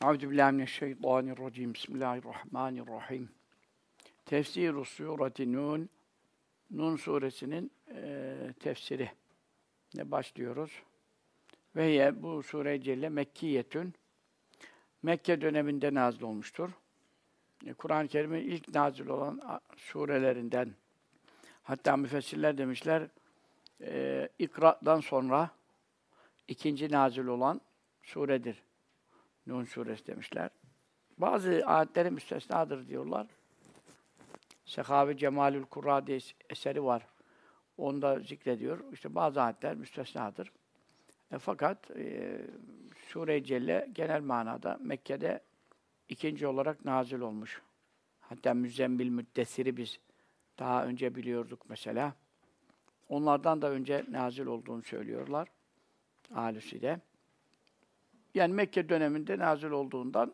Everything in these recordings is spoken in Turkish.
Euzubillahimineşşeytanirracim. Bismillahirrahmanirrahim. Tefsir-i Sûreti Nun. Nun suresinin tefsiri ne başlıyoruz. Ve bu sure-i celle Mekkiyetün. Mekke döneminde nazil olmuştur. Kur'an-ı Kerim'in ilk nazil olan surelerinden. Hatta müfessirler demişler, İkra'dan sonra ikinci nazil olan suredir. Nun suresi demişler. Bazı ayetleri müstesnadır diyorlar. Sehavi Cemalül Kurra diye eseri var. Onda zikrediyor. İşte bazı ayetler müstesnadır. Fakat Sure-i Celle genel manada Mekke'de ikinci olarak nazil olmuş. Hatta Müzzemmil Müddessir'i biz daha önce biliyorduk mesela. Onlardan da önce nazil olduğunu söylüyorlar. Alusi'de. Yani Mekke döneminde nazil olduğundan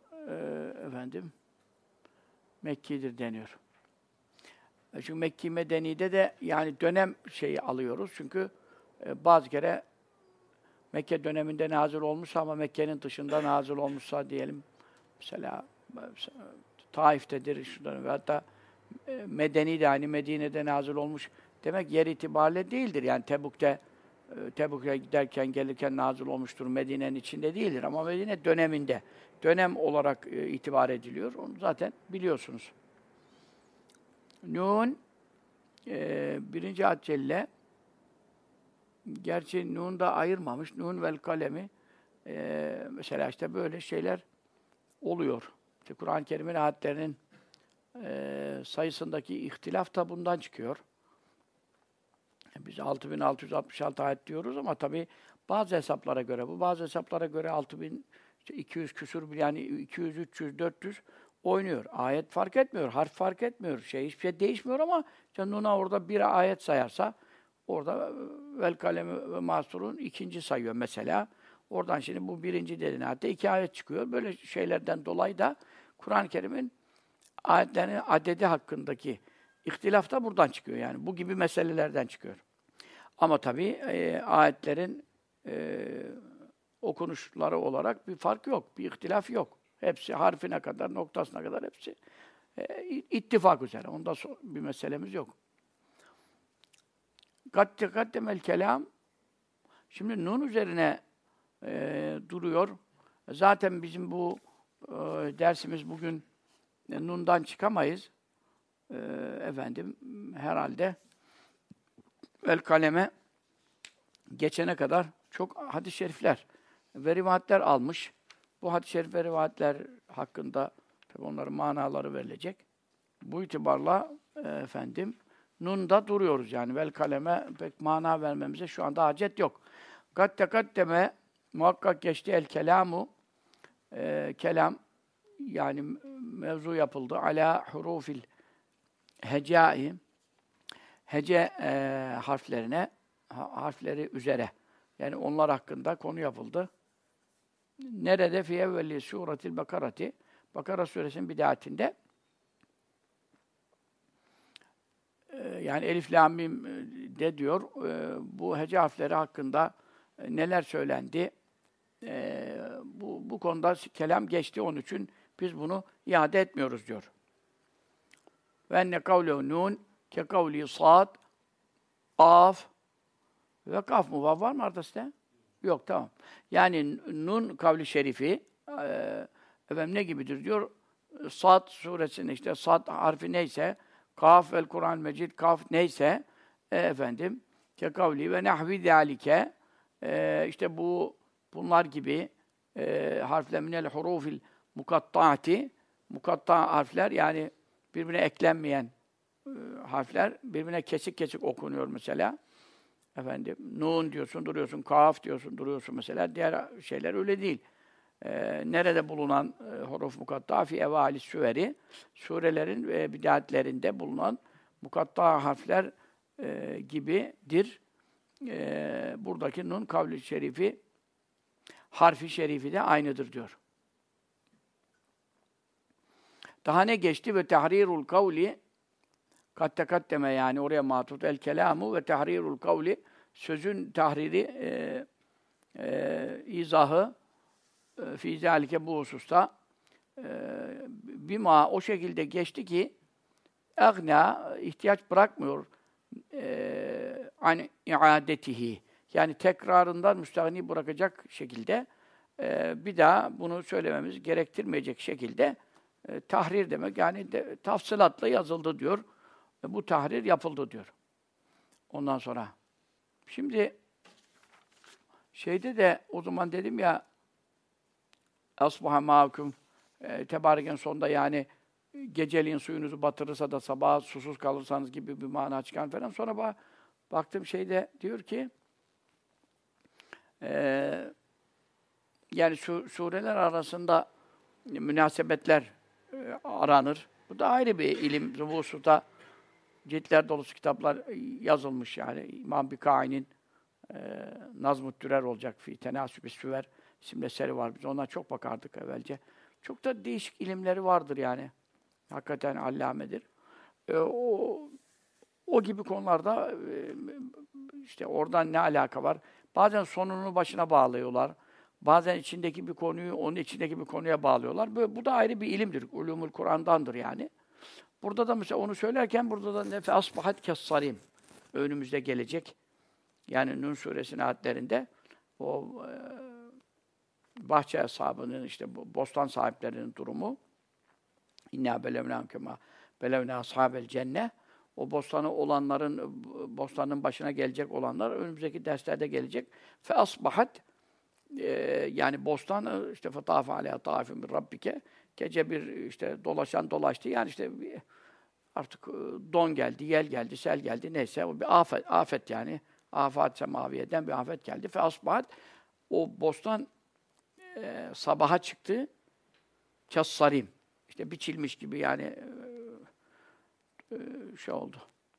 Mekki'dir deniyor. Çünkü Mekki Medeni'de de yani dönem şeyi alıyoruz. Çünkü bazı kere Mekke döneminde nazil olmuşsa ama Mekke'nin dışında nazil olmuşsa diyelim mesela Taif'tedir şuradan ve hatta Medeni de hani Medine'de nazil olmuş demek yer itibariyle değildir. Yani Tebuk'e giderken gelirken nazil olmuştur. Medine'nin içinde değildir ama Medine döneminde dönem olarak itibar ediliyor. Onu zaten biliyorsunuz. Nun birinci ayet celle. Gerçi Nun da ayırmamış. Nun vel kalemi mesela işte böyle şeyler oluyor. İşte Kur'an-ı Kerim'in ayetlerinin sayısındaki ihtilaf da bundan çıkıyor. Biz 6666 ayet diyoruz ama tabii bazı hesaplara göre bazı hesaplara göre 6200 küsur yani 200, 300, 400 oynuyor. Ayet fark etmiyor, harf fark etmiyor. Hiçbir şey değişmiyor ama Nun'a orada bir ayet sayarsa orada vel kalemi ve masturun ikinci sayıyor mesela. Oradan şimdi bu birinci dediğin ayette 2 ayet çıkıyor. Böyle şeylerden dolayı da Kur'an-ı Kerim'in ayetlerinin adedi hakkındaki ihtilaf da buradan çıkıyor yani. Bu gibi meselelerden çıkıyor. Ama tabii ayetlerin okunuşları olarak bir fark yok, bir ihtilaf yok. Hepsi harfine kadar, noktasına kadar hepsi ittifak üzere. Onda bir meselemiz yok. Kaddemel kelam. Şimdi Nun üzerine duruyor. Zaten bizim bu dersimiz bugün Nun'dan çıkamayız. Herhalde vel kaleme geçene kadar çok hadis-i şerifler ve rivayetler almış. Bu hadis-i şerif ve rivayetler hakkında tabii onların manaları verilecek. Bu itibarla Nun'da duruyoruz yani vel kaleme pek mana vermemize şu anda hacet yok. Kaddeme muhakkak geçti el kelamu kelam yani mevzu yapıldı ala hurufil hecai hece harfleri üzere. Yani onlar hakkında konu yapıldı. Nerede? Fi evveli suretil Bakarati. Bakara suresinin bidayetinde yani Elif Lam Mim de diyor bu hece harfleri hakkında neler söylendi? Bu konuda kelam geçti. Onun için biz bunu iade etmiyoruz diyor. Ve enne kavlehu nun ke kavli sad af ve kaf mu var mı arkadaşlar? Yok, tamam. Yani Nun kavli şerifi ne gibidir diyor. Sad suresinin işte sad harfi neyse, kaf vel Kur'an Mecid kaf neyse ke kavli ve nahvi zalike işte bunlar gibi harfler minel hurufil mukattaati mukatta harfler yani birbirine eklenmeyen harfler birbirine kesik okunuyor mesela. Nun diyorsun, duruyorsun, kaf diyorsun, duruyorsun mesela. Diğer şeyler öyle değil. Nerede bulunan huruf mukatta fi evâli süveri, surelerin ve bidayetlerinde bulunan mukatta harfler gibidir. Buradaki nun kavli şerifi, harfi şerifi de aynıdır diyor. Daha ne geçti? Ve tahrirul kavli kat tekaddeme yani oraya matut el kelamu ve tahrirul kavli sözün tahriri izahı fi zalike bu hususta bima o şekilde geçti ki agna ihtiyaç bırakmıyor an iadetihi. Yani tekrarından müstahni bırakacak şekilde bir daha bunu söylememiz gerektirmeyecek şekilde tahrir demek. Yani tafsilatla yazıldı diyor. Bu tahrir yapıldı diyor. Ondan sonra. Şimdi şeyde de o zaman dedim ya asbaha mâküm Tebareken sonunda yani geceliğin suyunuzu batırırsa da sabah susuz kalırsanız gibi bir mana çıkan falan. Sonra baktım şeyde diyor ki yani sureler arasında münasebetler aranır. Bu da ayrı bir ilim. Bu hususta ciltler dolusu kitaplar yazılmış yani. İmam Bikai'nin Nazm-ı Dürer olacak. Fi Tenasüb-i Süver isimli eseri var. Biz ona çok bakardık evvelce. Çok da değişik ilimleri vardır yani. Hakikaten allamedir. O gibi konularda işte oradan ne alaka var? Bazen sonunu başına bağlıyorlar. Bazen içindeki bir konuyu onun içindeki bir konuya bağlıyorlar. Bu da ayrı bir ilimdir. Ulûmul Kur'an'dandır yani. Burada da mesela onu söylerken burada da nefe asbahat kes-sarim önümüzde gelecek. Yani Nun suresinin ayetlerinde o bahçe ashabının işte bostan sahiplerinin durumu İnna belevnâhum kemâ belevnâ ashabel cenneh. O bostanı olanların, bostanın başına gelecek olanlar önümüzdeki derslerde gelecek. Fe asbahat yani bostan işte fetâfe aleyhâ tâifun min rabbike. Gece bir işte dolaştı. Yani işte artık don geldi, yel geldi, sel geldi neyse o bir afet yani. Afat semaviyeden bir afet geldi. Fe asbahat o bostan sabaha çıktı. Kassarim. İşte biçilmiş gibi yani şey oldu.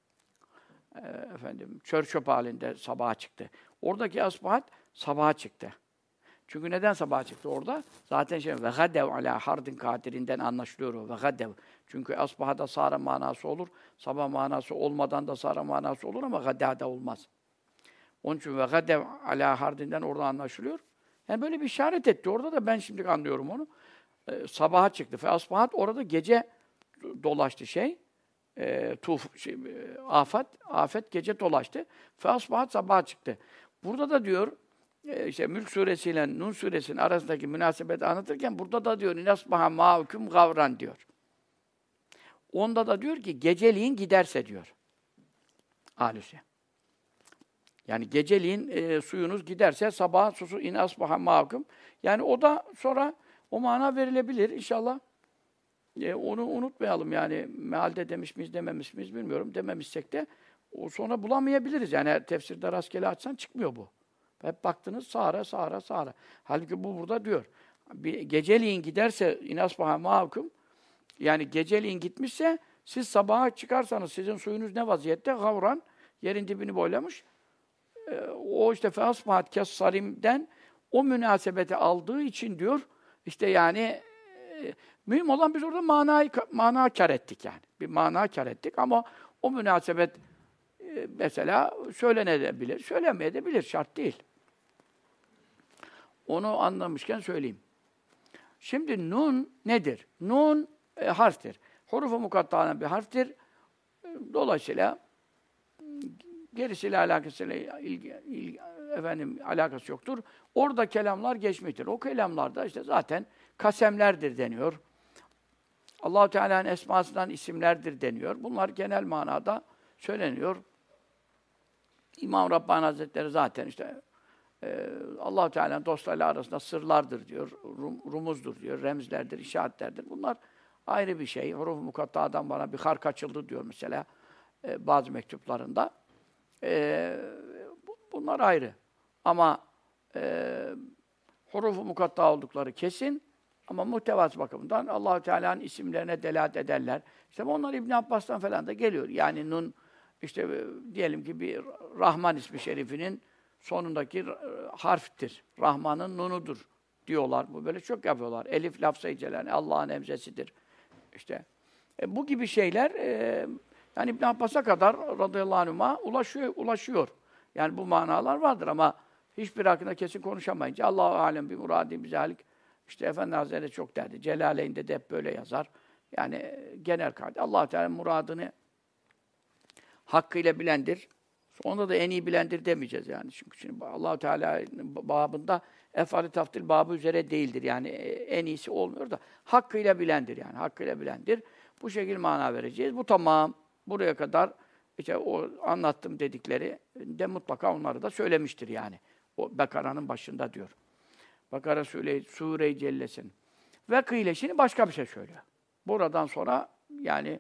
Çör çöp halinde sabaha çıktı. Oradaki asbahat sabaha çıktı. Çünkü neden sabaha çıktı orada? Zaten ve gadev ala hardin kadirinden anlaşılıyor o. Ve gadev. Çünkü asbahada sara manası olur. Sabah manası olmadan da sara manası olur ama gadada olmaz. Onun için ve gadev ala hardinden orada anlaşılıyor. Yani böyle bir işaret etti. Orada da ben şimdi anlıyorum onu. Sabaha çıktı. Fe asbahat orada gece dolaştı afet gece dolaştı. Fe asbahat sabaha çıktı. Burada da diyor işte Mülk suresiyle Nun suresinin arasındaki münasebeti anlatırken burada da diyor inasbaha ma'ukum gavran diyor. Onda da diyor ki geceliğin giderse diyor. Alüse. Yani geceliğin suyunuz giderse sabah susu inasbaha ma'ukum. Yani o da sonra o mana verilebilir inşallah. Onu unutmayalım yani mealde demiş miyiz dememiş miyiz bilmiyorum. Dememişsek de o sonra bulamayabiliriz. Yani tefsirde rastgele açsan çıkmıyor bu. Hep baktınız sağara. Halbuki bu burada diyor. Bir geceliğin giderse inasbaha ma'akum yani geceliğin gitmişse siz sabaha çıkarsanız sizin suyunuz ne vaziyette? Gavran yerin dibini boylamış. O işte feasbahat kes-sarim'den o münasebeti aldığı için diyor işte yani mühim olan biz orada mana kâr ettik yani. Bir mana kâr ettik ama o münasebet mesela söylenebilir, söylemeyebilir, şart değil. Onu anlamışken söyleyeyim. Şimdi nun nedir? Nun harftir. Huruf-u mukatta'nın bir harftir. Dolayısıyla gerisiyle alakası yoktur. Orada kelamlar geçmiştir. O kelamlarda işte zaten kasemlerdir deniyor. Allah-u Teala'nın esmasından isimlerdir deniyor. Bunlar genel manada söyleniyor. İmam Rabbani Hazretleri zaten işte Allah-u Teala'nın dostlarıyla arasında sırlardır diyor, rumuzdur diyor, remzlerdir, işaretlerdir. Bunlar ayrı bir şey. Huruf-u mukatta'dan bana bir hark açıldı diyor mesela bazı mektuplarında. Bunlar ayrı. Ama huruf-u mukatta oldukları kesin. Ama muhtevası bakımından Allah-u Teala'nın isimlerine delalet ederler. İşte onlar İbn Abbas'tan falan da geliyor. Yani Nun, işte diyelim ki bir Rahman ismi şerifinin sonundaki harftir. Rahman'ın nunudur diyorlar. Bu böyle çok yapıyorlar. Elif lafz-ı celal, Allah'ın emzesidir. İşte bu gibi şeyler yani İbn Abbas'a kadar radıyallahu anhuma ulaşıyor. Yani bu manalar vardır ama hiçbir hakkında kesin konuşamayınca Allah-u alem bir muradi bizalik İşte Efendi Hazretleri çok derdi. Celaleyn'de de hep böyle yazar. Yani genel kaide. Allah Teala muradını hakkıyla bilendir. Onda da en iyi bilendir demeyeceğiz yani. Çünkü şimdi Allah Teala'nın babında efali taftil babı üzere değildir. Yani en iyisi olmuyor da hakkıyla bilendir yani. Hakkıyla bilendir. Bu şekilde mana vereceğiz. Bu tamam. Buraya kadar işte o anlattım dedikleri de mutlaka onları da söylemiştir yani. O Bekara'nın başında diyor. Bakara Sure-i Celle'sin. Ve kıyle şimdi başka bir şey söylüyor. Buradan sonra yani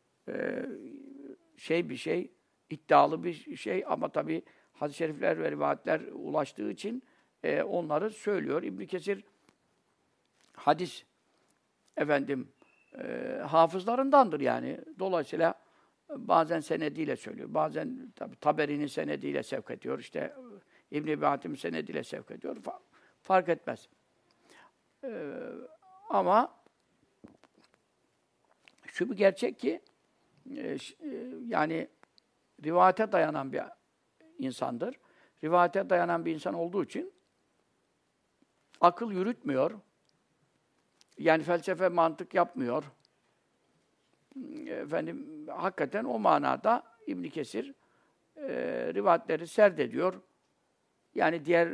bir şey, iddialı bir şey ama tabii hadis-i şerifler ve rivayetler ulaştığı için onları söylüyor. İbn Kesir hadis hafızlarındandır yani. Dolayısıyla bazen senediyle söylüyor. Bazen tabii Taberi'nin senediyle sevk ediyor. İşte İbn Ebi Hatim senediyle sevk ediyor. Fark etmez. Ama şu bir gerçek ki yani rivayete dayanan bir insandır. Rivayete dayanan bir insan olduğu için akıl yürütmüyor. Yani felsefe, mantık yapmıyor. Hakikaten o manada İbn Kesir rivayetleri serdediyor. Yani diğer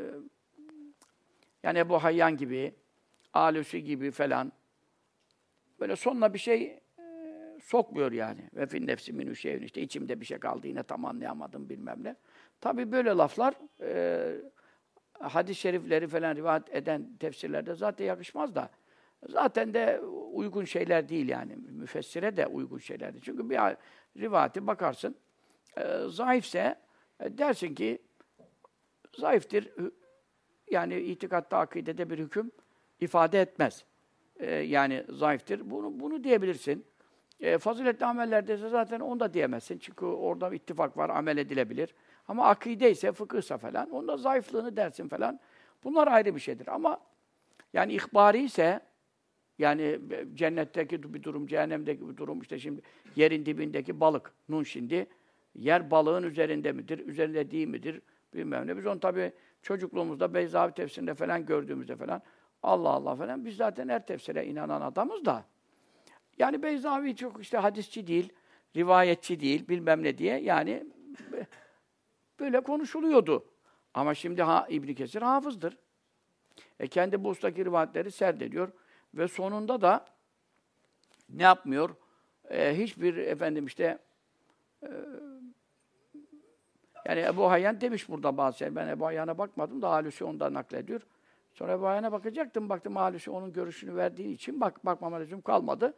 yani Ebu Hayyan gibi, Alusi gibi falan böyle sonuna bir şey sokmuyor yani. Ve fin nefsi minü şeyün işte içimde bir şey kaldı yine tam anlayamadım bilmem ne. Tabii böyle laflar hadis-i şerifleri falan rivayet eden tefsirlerde zaten yakışmaz da zaten de uygun şeyler değil yani. Müfessire de uygun şeyler değil. Çünkü bir rivayete bakarsın zayıfse dersin ki zayıftır. Yani itikatta, akidede bir hüküm ifade etmez. Yani zayıftır. Bunu diyebilirsin. Faziletli amellerde ise zaten onu da diyemezsin. Çünkü orada ittifak var, amel edilebilir. Ama akide ise, fıkıhsa falan, onda zayıflığını dersin falan. Bunlar ayrı bir şeydir. Ama yani ihbari ise, yani cennetteki bir durum, cehennemdeki bir durum, işte şimdi yerin dibindeki balık, Nun şimdi, yer balığın üzerinde midir, üzerinde değil midir, bilmem ne. Biz onu tabii çocukluğumuzda Beyzavi tefsirinde falan gördüğümüzde falan, Allah Allah falan, biz zaten her tefsire inanan adamız da. Yani Beyzavi çok işte hadisçi değil, rivayetçi değil, bilmem ne diye yani böyle konuşuluyordu. Ama şimdi İbn Kesir hafızdır. Kendi bu ustaki rivayetleri serdediyor ve sonunda da ne yapmıyor? Hiçbir yani Ebu Hayyan demiş burada bazı şeyler. Ben Ebu Hayyan'a bakmadım da Alusi ondan naklediyor. Sonra Ebu Hayyan'a bakacaktım. Baktım Alusi onun görüşünü verdiği için bakmama lüzum kalmadı.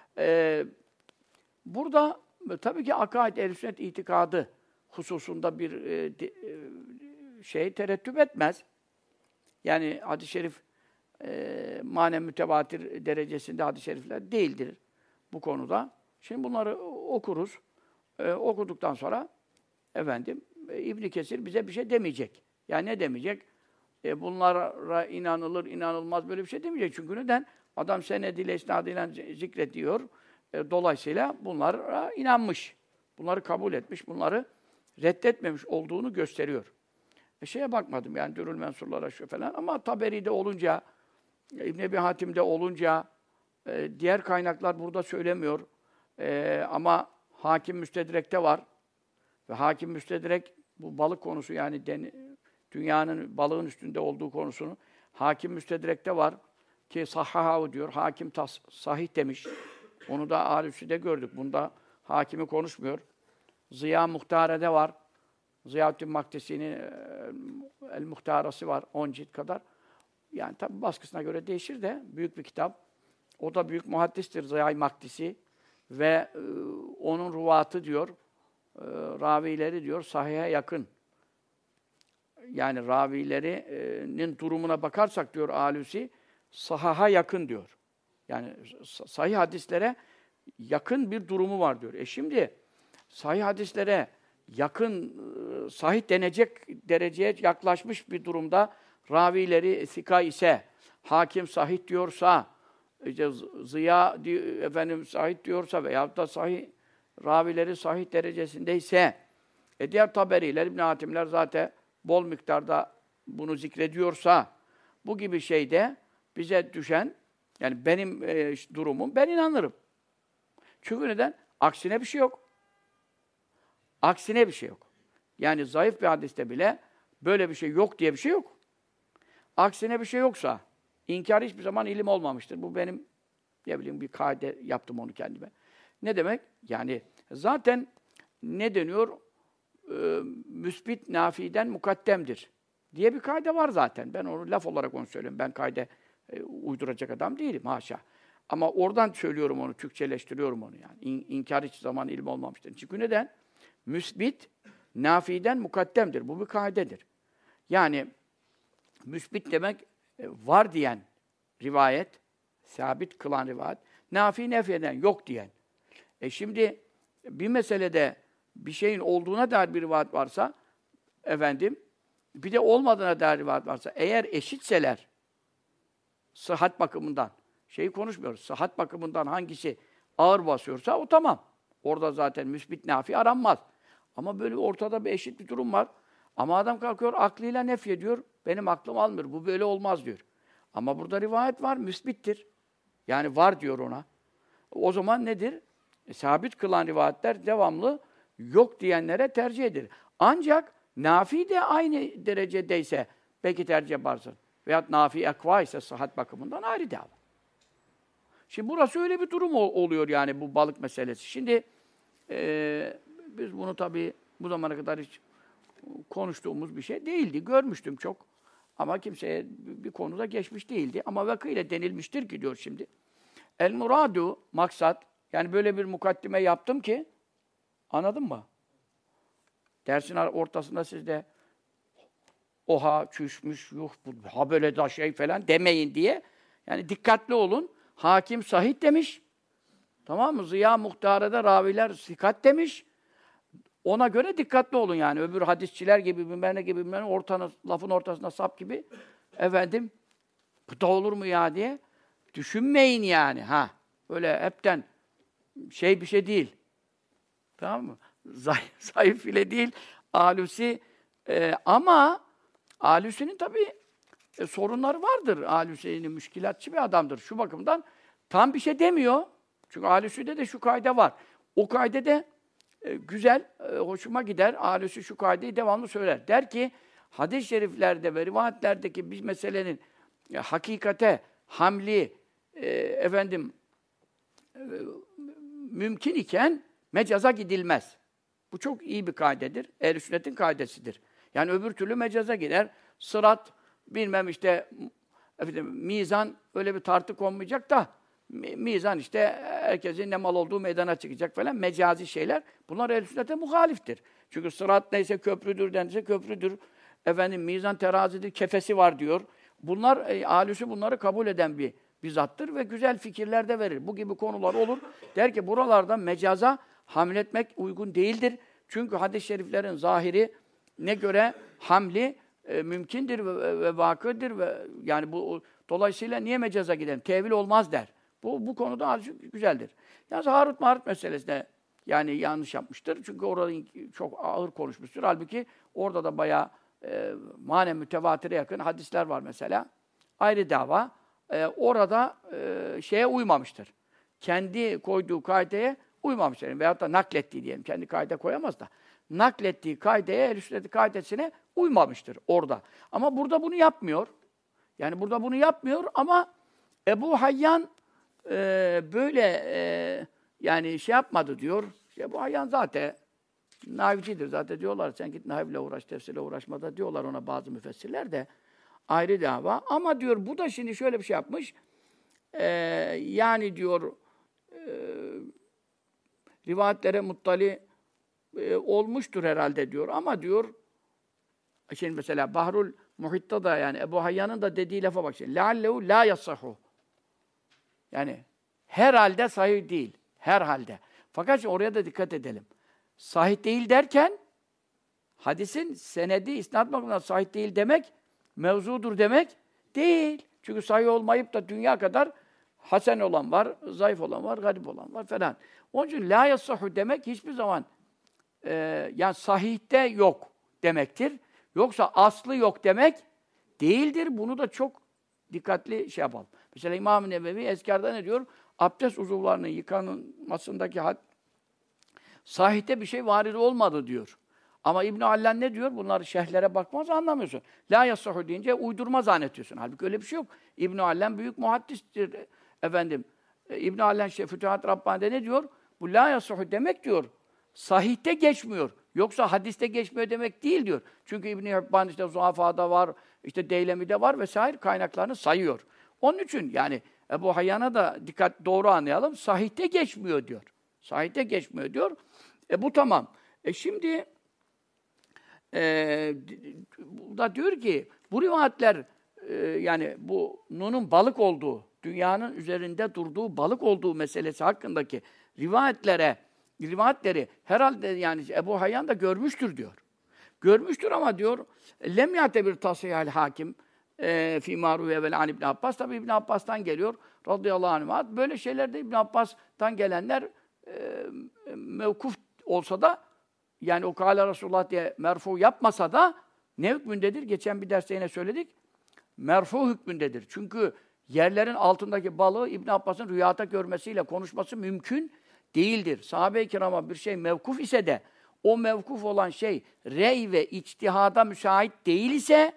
Burada tabii ki akaid, ehl-i sünnet itikadı hususunda bir tereddüt etmez. Yani hadis-i şerif manen mütevatir derecesinde hadis-i şerifler değildir bu konuda. Şimdi bunları okuruz. Okuduktan sonra İbn Kesir bize bir şey demeyecek. Yani ne demeyecek? Bunlara inanılır, inanılmaz böyle bir şey demeyecek. Çünkü neden? Adam senediyle, isnadıyla zikrediyor. Dolayısıyla bunlara inanmış. Bunları kabul etmiş, bunları reddetmemiş olduğunu gösteriyor. Şeye bakmadım yani Dürül Mensurlara şu falan ama Taberi'de olunca, İbn Ebi Hatim'de olunca diğer kaynaklar burada söylemiyor. Ama Hakim Müstedrek'te var. Ve Hakim Müstedrek bu balık konusu yani dünyanın balığın üstünde olduğu konusunu Hakim Müstedrek'te var ki sahhahu diyor. Hakim sahih demiş. Onu da Alusi'de gördük. Bunda Hakimi konuşmuyor. Ziya Muhtare'de var. Ziyaüddin Makdisi'nin El Muhtarası var 10 cilt kadar. Yani tabi baskısına göre değişir de büyük bir kitap. O da büyük muhaddistir Ziya-i Makdisi ve onun ruvatı diyor, ravileri diyor sahihe yakın. Yani ravilerinin durumuna bakarsak diyor Alusi, sahaha yakın diyor. Yani sahih hadislere yakın bir durumu var diyor. Şimdi sahih hadislere yakın, sahih denecek dereceye yaklaşmış bir durumda ravileri sika ise, hakim sahih diyorsa, işte Ziya sahih diyorsa veyahut da sahih ravileri sahih derecesindeyse, diğer Taberiler, İbn Hatimler zaten bol miktarda bunu zikrediyorsa, bu gibi şeyde bize düşen, yani benim durumum, ben inanırım. Çünkü neden? Aksine bir şey yok. Aksine bir şey yok. Yani zayıf bir hadiste bile böyle bir şey yok diye bir şey yok. Aksine bir şey yoksa, inkar hiçbir zaman ilim olmamıştır. Bu benim, ne bileyim, bir kaide yaptım onu kendime. Ne demek? Yani zaten ne deniyor? Müsbit nafiden mukaddemdir diye bir kaide var zaten. Ben onu laf olarak onu söylüyorum. Ben kaide uyduracak adam değilim, haşa. Ama oradan söylüyorum onu, Türkçeleştiriyorum onu yani. İnkar hiç zaman ilim olmamıştır. Çünkü neden? Müsbit nafiden mukaddemdir. Bu bir kaidedir. Yani müsbit demek var diyen rivayet, sabit kılan rivayet, nafi nefyeden, yok diyen. Şimdi bir meselede bir şeyin olduğuna dair bir rivayet varsa, efendim, bir de olmadığına dair rivayet varsa, eğer eşitseler, sıhhat bakımından, şeyi konuşmuyoruz, sıhhat bakımından hangisi ağır basıyorsa o tamam. Orada zaten müsbit nafi aranmaz. Ama böyle ortada bir eşit bir durum var. Ama adam kalkıyor, aklıyla nefyediyor, benim aklım almıyor, bu böyle olmaz diyor. Ama burada rivayet var, müsbittir. Yani var diyor ona. O zaman nedir? Sabit kılan rivayetler devamlı yok diyenlere tercih edilir. Ancak nafi de aynı derecedeyse belki tercih yaparsın. Veyahut nafi ekva ise sıhhat bakımından ayrı dava. Şimdi burası öyle bir durum oluyor yani bu balık meselesi. Şimdi biz bunu tabii bu zamana kadar hiç konuştuğumuz bir şey değildi. Görmüştüm çok. Ama kimseye bir konuda geçmiş değildi. Ama vakıyla denilmiştir ki diyor şimdi. El muradu, maksat, yani böyle bir mukaddime yaptım ki, anladın mı? Dersin ortasında siz de oha, çüşmüş, yuh, ha böyle da şey falan demeyin diye. Yani dikkatli olun. Hakim sahih demiş. Tamam mı? Ziya Muhtare'de raviler sikat demiş. Ona göre dikkatli olun yani. Öbür hadisçiler gibi, bilmem ne gibi, lafın ortasında sap gibi, efendim, bu da olur mu ya diye düşünmeyin yani. Ha, öyle hepten bir şey değil. Tamam mı? Zayıf bile değil. Alusi ama Alusi'nin tabii sorunları vardır. Alusi'nin müşkilatçı bir adamdır. Şu bakımdan tam bir şey demiyor. Çünkü Alusi'de de şu kaide var. O kaidede güzel, hoşuma gider. Alusi şu kaideyi devamlı söyler. Der ki, hadis-i şeriflerde ve rivayetlerdeki bir meselenin hakikate, hamli, efendim, mümkün iken mecaza gidilmez. Bu çok iyi bir kaidedir. Ehl-i sünnetin kaidesidir. Yani öbür türlü mecaza gider. Sırat, bilmem işte, efendim, mizan, öyle bir tartı konmayacak da, mizan işte herkesin ne mal olduğu meydana çıkacak falan, mecazi şeyler. Bunlar ehl-i sünnete muhaliftir. Çünkü sırat neyse köprüdür denirse köprüdür. Efendim, mizan terazidir, kefesi var diyor. Bunlar, ahlüsü bunları kabul eden bir zattır ve güzel fikirler de verir. Bu gibi konular olur. Der ki buralarda mecaza hamletmek uygun değildir. Çünkü hadis-i şeriflerin zahiri ne göre hamli mümkündür ve vakıdır ve yani bu dolayısıyla niye mecaza gidelim? Tevil olmaz der. Bu konuda güzeldir. Yalnız Harut Marut meselesinde yani yanlış yapmıştır. Çünkü orada çok ağır konuşmuştur. Halbuki orada da bayağı manen mütevatire yakın hadisler var mesela. Ayrı dava. Orada şeye uymamıştır. Kendi koyduğu kaideye uymamıştır. Yani veyahut da naklettiği diyelim. Kendi kaide koyamaz da. Naklettiği kaideye, ehl-i sünnet kaidesine uymamıştır orada. Ama burada bunu yapmıyor. Yani burada bunu yapmıyor ama Ebu Hayyan böyle yani şey yapmadı diyor. Ebu Hayyan zaten nahivcidir. Zaten diyorlar sen git nahivle uğraş, tefsirle uğraşma da diyorlar ona bazı müfessirler de. Ayrı dava. Ama diyor bu da şimdi şöyle bir şey yapmış. Yani diyor rivayetlere muttali olmuştur herhalde diyor. Ama diyor şimdi mesela Bahrul Muhit'ta da yani Ebu Hayyan'ın da dediği lafa bak şimdi. لَعَلَّهُ لَا يَصَّحُ Yani herhalde sahih değil. Herhalde. Fakat oraya da dikkat edelim. Sahih değil derken hadisin senedi, isnad bakımından sahih değil demek, mevzudur demek değil. Çünkü sahih olmayıp da dünya kadar hasen olan var, zayıf olan var, garip olan var falan. Onun için la yassahu demek hiçbir zaman yani sahihte yok demektir. Yoksa aslı yok demek değildir. Bunu da çok dikkatli şey yapalım. Mesela İmam-ı Nevevi Ezkâr'da ne diyor? Abdest uzuvlarının yıkanmasındaki sahihte bir şey varid olmadı diyor. Ama İbn Allen ne diyor? Bunları şerhlere bakmaz anlamıyorsun. La yassahu deyince uydurma zannediyorsun. Halbuki öyle bir şey yok. İbn Allen büyük muhaddistir efendim. İbn Allen Fütuhat Rabbani'de ne diyor? Bu la yassahu demek diyor. Sahihte geçmiyor. Yoksa hadiste geçmiyor demek değil diyor. Çünkü İbn Hibban işte Zuhafa'da var, işte Deylemi'de var vesaire kaynaklarını sayıyor. Onun için yani Ebu Hayyan'a da dikkat doğru anlayalım. Sahihte geçmiyor diyor. Sahihte geçmiyor diyor. Bu tamam. Şimdi da diyor ki bu rivayetler yani bu Nun'un balık olduğu, dünyanın üzerinde durduğu balık olduğu meselesi hakkındaki rivayetleri herhalde yani Ebu Hayyan da görmüştür diyor. Görmüştür ama diyor lem yatebir tasihal hakim fi maruve vel an İbn Abbas. Tabii İbn Abbas'tan geliyor radıyallahu anh. Böyle şeylerde İbn Abbas'tan gelenler mevkuf olsa da yani o kâle Resulullah diye merfu yapmasa da ne hükmündedir? Geçen bir derste yine söyledik. Merfu hükmündedir. Çünkü yerlerin altındaki balığı İbn Abbas'ın rüyada görmesiyle konuşması mümkün değildir. Sahabe-i kirama bir şey mevkuf ise de o mevkuf olan şey rey ve içtihada müsait değil ise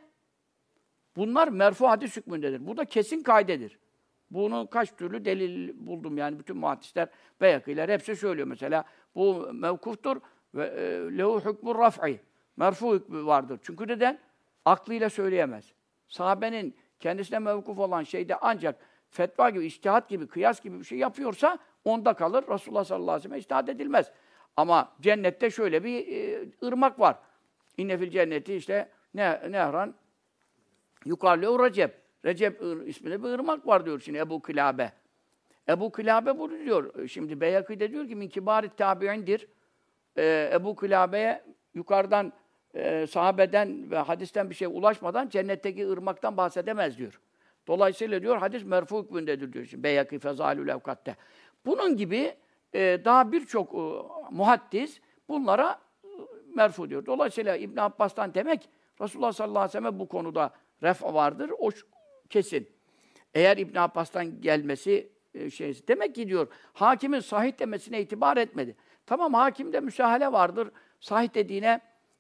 bunlar merfu hadis hükmündedir. Bu da kesin kaydedir. Bunun kaç türlü delil buldum yani bütün muhaddisler, Beyakîler hepsi söylüyor mesela. Bu mevkuftur ve lehu hükmü raf'i. Merfu hükmü vardır. Çünkü neden? Aklıyla söyleyemez. Sahabenin kendisine mevkuf olan şeyde ancak fetva gibi, içtihat gibi, kıyas gibi bir şey yapıyorsa onda kalır. Resulullah sallallahu aleyhi ve sellem içtihat edilmez. Ama cennette şöyle bir ırmak var. İnne fil cenneti işte nehran yukarılı Recep. Recep isminde bir ırmak var diyor şimdi Ebu Kilabe. Ebu Kilabe bunu diyor. Şimdi Beyakî'de diyor ki min kibâri tâbi'indir. Ebu Kilabe'ye yukarıdan sahabeden ve hadisten bir şey ulaşmadan cennetteki ırmaktan bahsedemez diyor. Dolayısıyla diyor hadis merfu hükmündedir diyor şimdi Beyakî Fezâilül Evkat'te. Bunun gibi daha birçok muhaddis bunlara merfu diyor. Dolayısıyla İbn Abbas'tan demek Resulullah sallallahu aleyhi ve sellem bu konuda ref vardır. O kesin. Eğer İbn Abbas'tan gelmesi demek ki diyor hakimin sahih demesine itibar etmedi. Tamam hakimde müsahale vardır. Sahih dediğine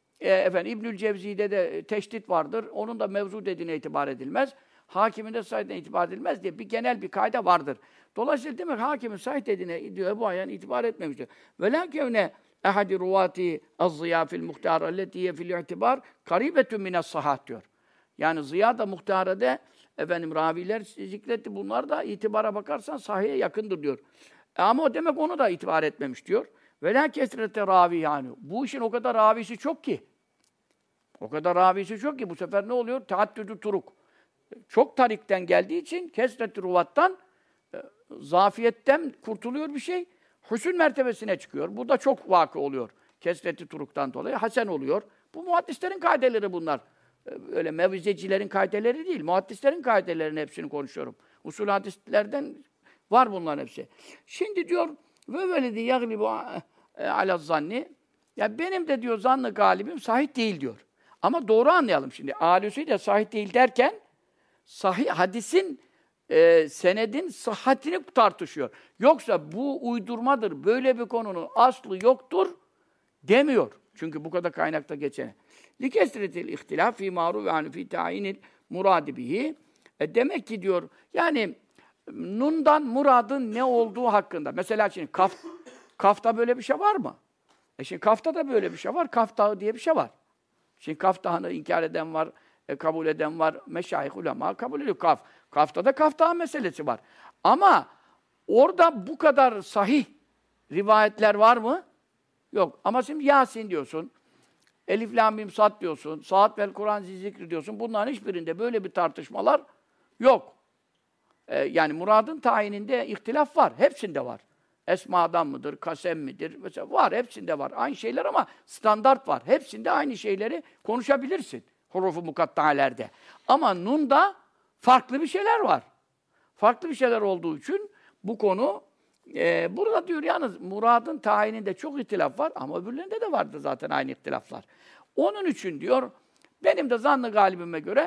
İbnül Cevzi'de de teşdit vardır. Onun da mevzu dediğine itibar edilmez. Hakimin de sahihine itibar edilmez diye bir genel bir kaide vardır. Dolayısıyla demek hakimin sahih dediğine diyor Ebu Hayyan itibar etmemiştir. Velâkevne ehadi ruvâti az-ziyâ fil muhtâra alletiye fil i'tibar karîbetun mine's-sahâh diyor. Yani Ziya da Muhtare'de raviler zikretti. Bunlar da itibara bakarsan sahiye yakındır diyor. Ama o demek onu da itibar etmemiş diyor. Ve la kesrete ravi yani. Bu işin o kadar ravisi çok ki. O kadar ravisi çok ki bu sefer ne oluyor? Taaddüdü turuk. Çok tarikten geldiği için kesret-i ruvattan zafiyetten kurtuluyor bir şey. Hüsn mertebesine çıkıyor. Bu da çok vakı oluyor. Kesret-i turuktan dolayı hasen oluyor. Bu muhaddislerin kaideleri bunlar. Öyle mevizecilerin kaideleri değil. Muhaddislerin kaidelerinin hepsini konuşuyorum. Usul hadislerden var bunların hepsi. Şimdi diyor ve veledi yaglibu ala zanni. Ya benim de diyor zannı galibim sahih değil diyor. Ama doğru anlayalım şimdi. Âlûsü de sahih değil derken sahih hadisin senedin sıhhatini tartışıyor. Yoksa bu uydurmadır. Böyle bir konunun aslı yoktur demiyor. Çünkü bu kadar kaynakta geçene. Likesretil ihtilaf fi ma'ruf ve an fi ta'yinil murad bihi. Demek ki diyor yani nundan muradın ne olduğu hakkında. Mesela şimdi kafta böyle bir şey var mı? Şimdi kafta da böyle bir şey var. Kaftağı diye bir şey var. Şimdi kaftağını inkar eden var, kabul eden var. Meşayih ulema kabul ediyor. Kaftada kaftağı meselesi var. Ama orada bu kadar sahih rivayetler var mı? Yok. Ama şimdi Yasin diyorsun. Elif, lam, mim, sad diyorsun. Saat vel Kur'an zikri diyorsun. Bunların hiçbirinde böyle bir tartışmalar yok. Yani muradın tayininde ihtilaf var. Hepsinde var. Esma'dan mıdır, kasem midir? Mesela var. Hepsinde var. Aynı şeyler ama standart var. Hepsinde aynı şeyleri konuşabilirsin. Hurufu mukatta'lerde. Ama nunda farklı bir şeyler var. Farklı bir şeyler olduğu için bu konu burada diyor yalnız muradın tayininde çok ihtilaf var ama öbürlerinde de vardı zaten aynı ihtilaflar. Onun için diyor benim de zannı galibime göre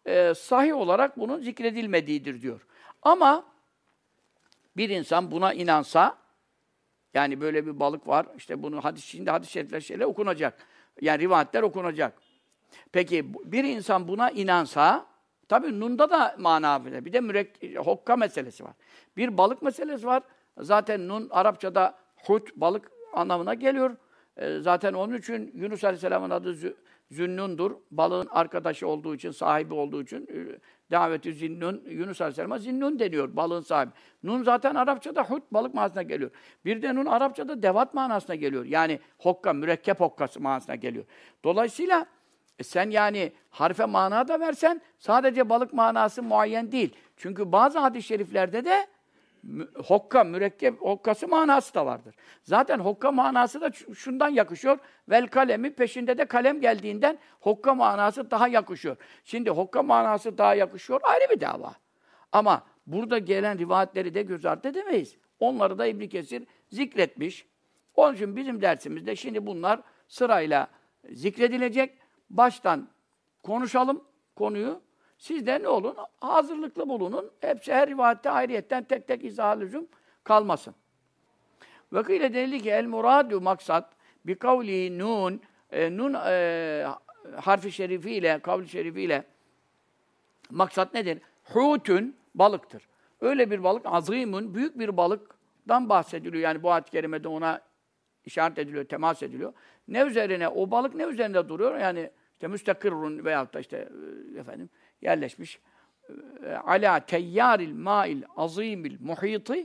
sahih olarak bunun zikredilmediğidir diyor. Ama bir insan buna inansa, yani böyle bir balık var, işte bunu şimdi hadis-i şerifler şeyler okunacak. Yani rivayetler okunacak. Peki bir insan buna inansa, tabii nunda da mana var. Bir de hokka meselesi var. Bir balık meselesi var. Zaten nun Arapçada hut, balık anlamına geliyor. Zaten onun için Yunus Aleyhisselam'ın adı Zünnun'dur. Balığın arkadaşı olduğu için, sahibi olduğu için davet-ü Zinnun, Yunus Aleyhisselam'a Zinnun deniyor, balığın sahibi. Nun zaten Arapçada hut, balık manasına geliyor. Bir de nun Arapçada devat manasına geliyor. Yani hokka, mürekkep hokkası manasına geliyor. Dolayısıyla sen yani harfe mana da versen sadece balık manası muayyen değil. Çünkü bazı hadis-i şeriflerde de hokka, mürekkep hokkası manası da vardır. Zaten hokka manası da şundan yakışıyor. Vel kalemi, peşinde de kalem geldiğinden hokka manası daha yakışıyor. Şimdi hokka manası daha yakışıyor ayrı bir dava. Ama burada gelen rivayetleri de göz ardı edemeyiz. Onları da İbn Kesir zikretmiş. Onun için bizim dersimizde şimdi bunlar sırayla zikredilecek. Baştan konuşalım konuyu. Siz de ne olun? Hazırlıklı bulunun. Hepsi her rivayette ayrıyetten tek tek izah lüzum kalmasın. Ve kıyle denildi ki el muradu maksat bi kavli nun nun harfi şerifiyle, kavli şerifiyle maksat nedir? Hutun balıktır. Öyle bir balık azimun büyük bir balıktan bahsediliyor. Yani bu ayet-i kerimede ona işaret ediliyor, temas ediliyor. Ne üzerine? O balık ne üzerinde duruyor? Yani işte müstakirrun veyahut da işte efendim yerleşmiş. Ala teyyaril ma'il azimil muhiti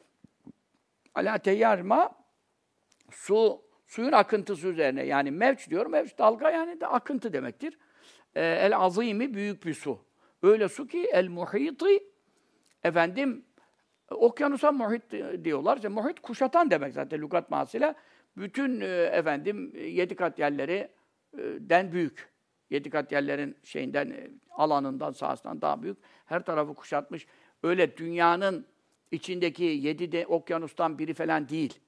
ala teyyaril ma suyun akıntısı üzerine. Yani mevç diyor. Mevç dalga yani de akıntı demektir. El azimi büyük bir su. Öyle su ki el muhiti efendim okyanusa muhit diyorlar. İşte muhit kuşatan demek zaten lügat manasıyla. Bütün efendim 7 kat yerleri den büyük. 7 kat yerlerin şeyinden alanından sahasından daha büyük. Her tarafı kuşatmış. Öyle dünyanın içindeki 7 de okyanustan biri falan değil.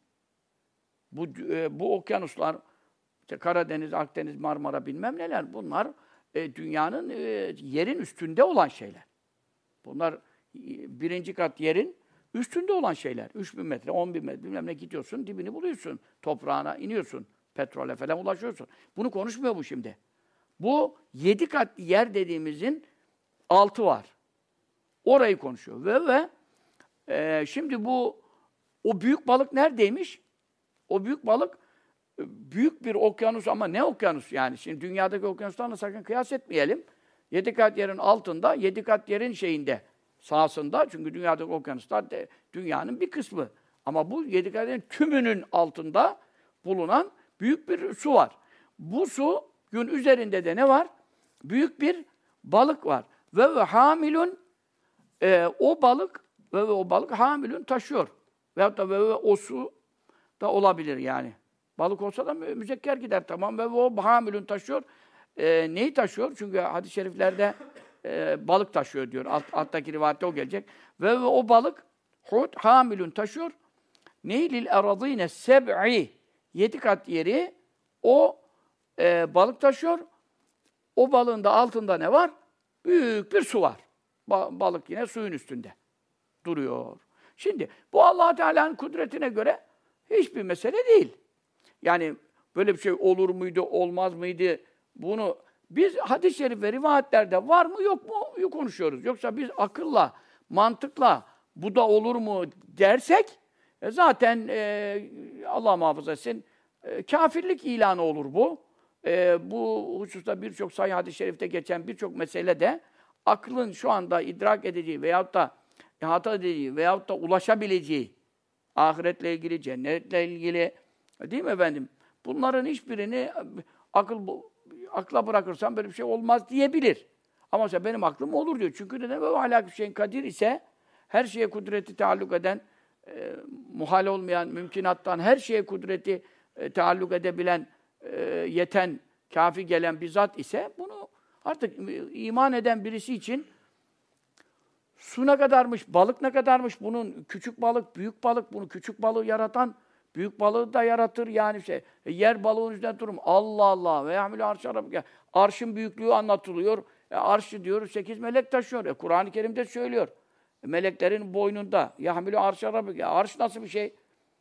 Bu okyanuslar işte Karadeniz, Akdeniz, Marmara bilmem neler bunlar dünyanın yerin üstünde olan şeyler. Bunlar birinci kat yerin üstünde olan şeyler. 3000 metre, 10.000 metre bilmem ne gidiyorsun, dibini buluyorsun. Toprağına iniyorsun. Petrole falan ulaşıyorsun. Bunu konuşmuyor bu şimdi. Bu 7 kat yer dediğimizin altı var. Orayı konuşuyor. Şimdi o büyük balık neredeymiş? O büyük balık büyük bir okyanus ama ne okyanus yani? Şimdi dünyadaki okyanuslarla sakın kıyas etmeyelim. 7 kat yerin altında, 7 kat yerin şeyinde, sahasında. Çünkü dünyadaki okyanuslar dünyanın bir kısmı. Ama bu 7 kat yerin tümünün altında bulunan büyük bir su var. Bu suyun üzerinde de ne var? Büyük bir balık var. Ve hamilun o balık hamilun taşıyor. Veyahut da o su da olabilir yani. Balık olsa da müzekker gider tamam. Ve o hamilun taşıyor. Neyi taşıyor? Çünkü hadis-i şeriflerde balık taşıyor diyor. Alttaki rivayette o gelecek. Ve o balık hamilun taşıyor. Neyi lil eradîne seb'i 7 kat yeri o balık taşıyor. O balığın da altında ne var? Büyük bir su var. Balık yine suyun üstünde duruyor. Şimdi bu Allah Teala'nın kudretine göre hiçbir mesele değil. Yani böyle bir şey olur muydu, olmaz mıydı? Bunu biz hadis-i şerif ve rivayetlerde var mı yok mu konuşuyoruz. Yoksa biz akılla, mantıkla bu da olur mu dersek zaten Allah muhafaza etsin kâfirlik ilanı olur bu. Bu hususta birçok sahih hadis-i şerifte geçen birçok mesele de aklın şu anda idrak edeceği veyahut da ihata edeceği veyahut da ulaşabileceği ahiretle ilgili, cennetle ilgili değil mi efendim? Bunların hiçbirini akla bırakırsam böyle bir şey olmaz diyebilir. Ama mesela benim aklım olur diyor. Çünkü neden? Ve alâ şeyin kadir ise her şeye kudreti taalluk eden, muhal olmayan, mümkünattan her şeye kudreti taalluk edebilen, yeten, kâfi gelen bir zat ise bunu artık iman eden birisi için su ne kadarmış, balık ne kadarmış, bunun küçük balık, büyük balık, bunu küçük balığı yaratan büyük balığı da yaratır yani yer balığın üzerinde durum. Allah Allah ve yahmilü arşa rabbike. Arşın büyüklüğü anlatılıyor. Arşı diyor 8 melek taşıyor. Kur'an-ı Kerim'de söylüyor. Meleklerin boynunda. Yahmilü arşa rabbike. Arş nasıl bir şey?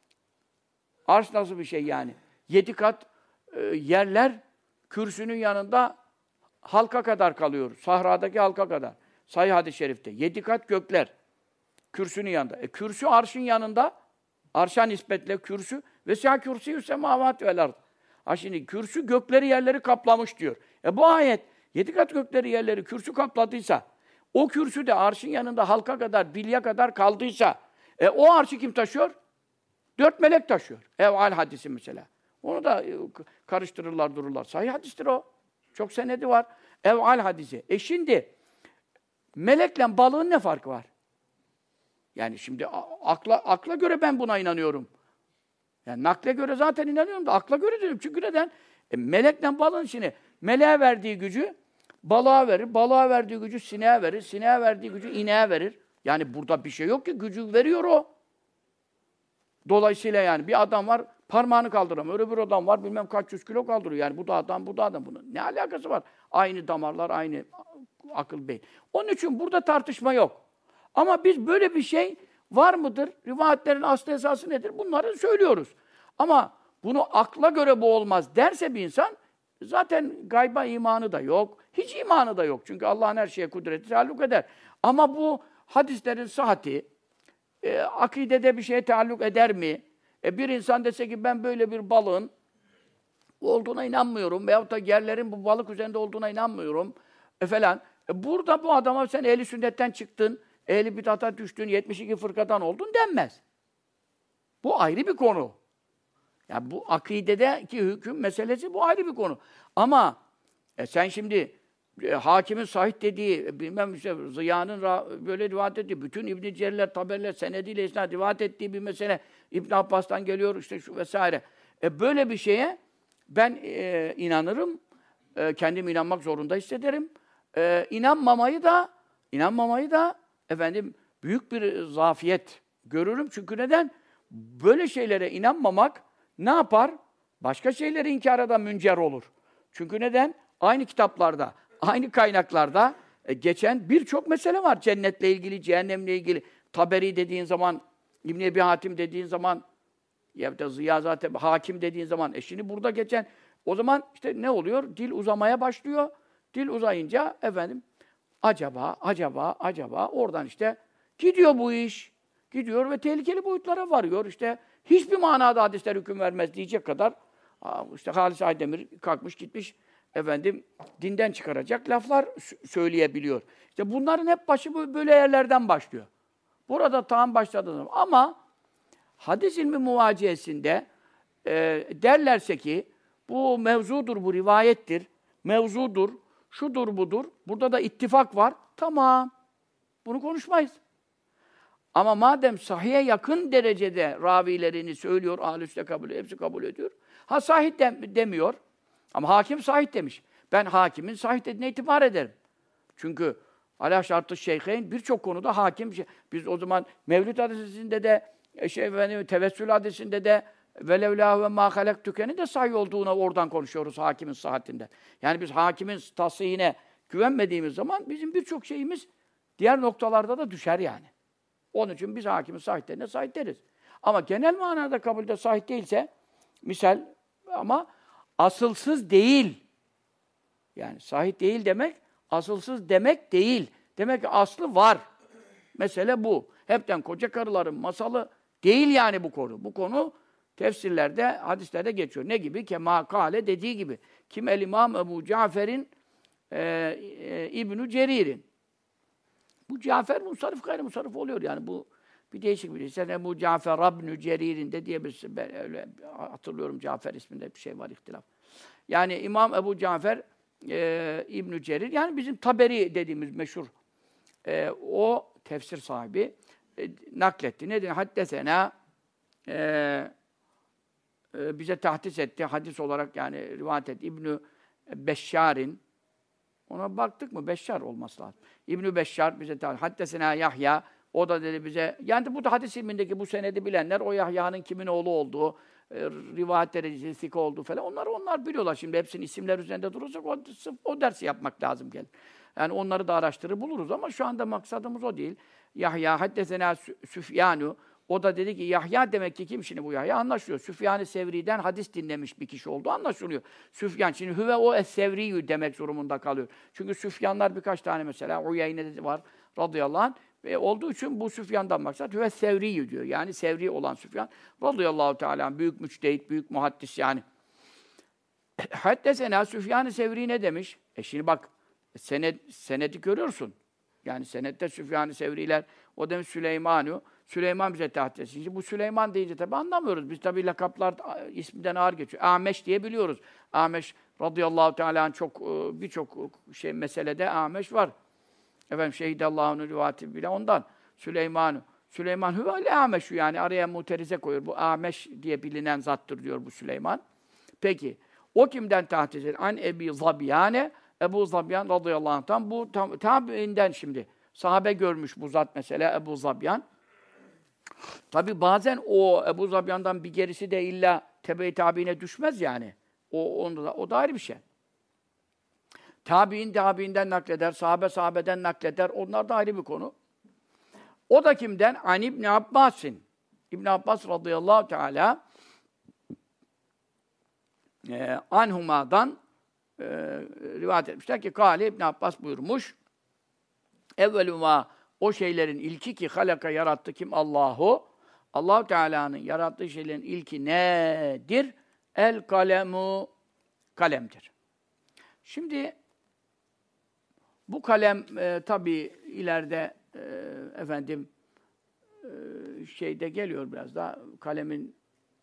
Arş nasıl bir şey yani? 7 kat yerler kürsünün yanında halka kadar kalıyor. Sahradaki halka kadar. Sahih hadis-i şerifte. 7 kat gökler. Kürsünün yanında. Kürsü arşın yanında. Arşa nispetle kürsü. Ve sâ kürsüyü semâvât vel ard. Şimdi kürsü gökleri yerleri kaplamış diyor. Bu ayet 7 kat gökleri yerleri kürsü kapladıysa, o kürsü de arşın yanında halka kadar, bilye kadar kaldıysa, o arşı kim taşıyor? 4 melek taşıyor. Ev'al hadisi mesela. Onu da karıştırırlar dururlar. Sahih hadistir o. Çok senedi var. Ev'al hadisi. Şimdi melekle balığın ne farkı var? Yani şimdi akla göre ben buna inanıyorum. Yani nakle göre zaten inanıyorum da akla göre diyorum. Çünkü neden? Melekle balığın şimdi meleğe verdiği gücü balığa verir. Balığa verdiği gücü sineğe verir. Sineğe verdiği gücü ineğe verir. Yani burada bir şey yok ki. Gücü veriyor o. Dolayısıyla yani bir adam var parmağını kaldıramıyor. Öbür adam var bilmem kaç yüz kilo kaldırıyor. Yani bu da adam, bu da adam. Bunun ne alakası var? Aynı damarlar, aynı akıl beyin. Onun için burada tartışma yok. Ama biz böyle bir şey var mıdır? Rivayetlerin aslı esası nedir? Bunları söylüyoruz. Ama bunu akla göre bu olmaz derse bir insan zaten gayba imanı da yok. Hiç imanı da yok. Çünkü Allah'ın her şeye kudreti taalluk eder. Ama bu hadislerin sıhhati akidede bir şeye taalluk eder mi? Bir insan dese ki ben böyle bir balığın olduğuna inanmıyorum veyahut da yerlerin bu balık üzerinde olduğuna inanmıyorum falan. Burada bu adama sen ehli sünnetten çıktın, ehli bid'ata düştün, 72 fırkadan oldun denmez. Bu ayrı bir konu. Ya bu akidedeki hüküm meselesi bu ayrı bir konu. Ama sen şimdi hakimin sahih dediği, bilmem işte Ziya'nın böyle rivayet ettiği, bütün İbn-i Cerirler, Taberiler senediyle isnad rivayet ettiği bir mesele İbn Abbas'tan geliyor işte şu vesaire. Böyle bir şeye ben inanırım. Kendim inanmak zorunda hissederim. İnanmamayı da efendim büyük bir zafiyet görürüm. Çünkü neden? Böyle şeylere inanmamak ne yapar? Başka şeyleri inkara da müncer olur. Çünkü neden? Aynı kitaplarda, aynı kaynaklarda geçen birçok mesele var. Cennetle ilgili, cehennemle ilgili. Taberi dediğin zaman, İbn Ebi Hatim dediğin zaman, ya da Ziya zaten hakim dediğin zaman, şimdi burada geçen, o zaman işte ne oluyor? Dil uzamaya başlıyor. Dil uzayınca efendim, acaba, oradan işte gidiyor bu iş. Gidiyor ve tehlikeli boyutlara varıyor. İşte hiçbir manada hadisler hüküm vermez diyecek kadar işte Halis Aydemir kalkmış gitmiş efendim dinden çıkaracak laflar söyleyebiliyor. İşte bunların hep başı böyle yerlerden başlıyor. Burada tam başladı. Ama hadis ilmi muvaciyesinde derlerse ki bu mevzudur, bu rivayettir, mevzudur, şudur budur, burada da ittifak var, tamam. Bunu konuşmayız. Ama madem sahihe yakın derecede ravilerini söylüyor, ahl-i sünnet kabul ediyor, hepsi kabul ediyor. Ha sahih demiyor. Ama hakim sahih demiş. Ben hakimin sahih dediğine itibar ederim. Çünkü ala şartı şeyheyn birçok konuda hakim. Biz o zaman Mevlid hadisinde de tevessül hadisinde de velevlâhu ve mâ halektuke'nin de sahih olduğuna oradan konuşuyoruz hakimin sıhhatinden. Yani biz hakimin tasihine güvenmediğimiz zaman bizim birçok şeyimiz diğer noktalarda da düşer yani. Onun için biz hakimin sahihlerine sahih deriz. Ama genel manada kabulde sahih değilse, misal ama asılsız değil. Yani sahih değil demek, asılsız demek değil. Demek ki aslı var. Mesele bu. Hepten koca karıların masalı değil yani bu konu. Bu konu tefsirlerde, hadislerde geçiyor. Ne gibi? Kema kâle dediği gibi. Kim el-İmam Ebu Cafer'in İbn-i Cerir'in. Bu Cafer musarrif gayrı musarrif oluyor yani bu bir değişik bir şey. Sen Ebu Cafer Rabnü Cerir'in de diyebilirsin. Ben öyle hatırlıyorum Cafer isminde bir şey var ihtilaf. Yani İmam Ebu Cafer İbn Cerir yani bizim Taberi dediğimiz meşhur o tefsir sahibi nakletti. Ne diyor? Haddesena bize tahdis etti. Hadis olarak yani rivayet etti. İbn Beşşar'in ona baktık mı? Beşşar olması lazım. İbn-i Beşşar bize haddesena Yahya, o da dedi bize, yani bu da hadis ilmindeki bu senedi bilenler, o Yahya'nın kimin oğlu olduğu, rivayet derecesi sika olduğu falan, onlar biliyorlar. Şimdi hepsinin isimler üzerinde durursak o dersi yapmak lazım gelir. Yani onları da araştırır buluruz ama şu anda maksadımız o değil. Yahya haddesena Süfyanu. O da dedi ki Yahya demek ki kim şimdi bu Yahya? Anlaşılıyor. Süfyan-ı Sevri'den hadis dinlemiş bir kişi olduğu anlaşılıyor. Süfyan şimdi hüve o es-Sevriyyü demek durumunda kalıyor. Çünkü Süfyanlar birkaç tane mesela Uyeyne var radıyallahu anh. Olduğu için bu Süfyan'dan maksat hüve Sevriyyü diyor. Yani Sevri olan Süfyan radıyallahu teala büyük müçtehit, büyük muhaddis yani. Haddesena Süfyan-ı Sevri ne demiş? Şimdi bak senedi görüyorsun. Yani senette Süfyan-ı Sevriler o demiş Süleyman bize tahsis etsin. Şimdi bu Süleyman deyince tabi anlamıyoruz. Biz tabi lakaplar isminden ağır geçiyor. Ameş diye biliyoruz. Ameş radıyallahu teala çok birçok meselede Ameş var. Efendim şehidallahü'nün rivati bile ondan. Süleyman hüve Ameş'ü yani araya muterize koyuyor. Bu Ameş diye bilinen zattır diyor bu Süleyman. Peki o kimden tahsis edilir? An Ebi Zabiyane Ebu Zabyan radıyallahu anh'tan bu tabiinden şimdi. Sahabe görmüş bu zat mesela Ebu Zabyan. Tabi bazen o Ebu Zabyan'dan bir gerisi de illa tebe-i tabiine düşmez yani. O da ayrı bir şey. Tabiinden nakleder, sahabeden nakleder. Onlar da ayrı bir konu. O da kimden? An İbn Abbas'in. İbn Abbas radıyallahu teala anhuma'dan rivayet etmişler ki Kâle İbn Abbas buyurmuş. Evvelüma o şeylerin ilki ki halaka yarattı kim? Allahu. Allah-u Teala'nın yarattığı şeylerin ilki nedir? El kalemu kalemdir. Şimdi bu kalem tabii ileride şeyde geliyor biraz daha kalemin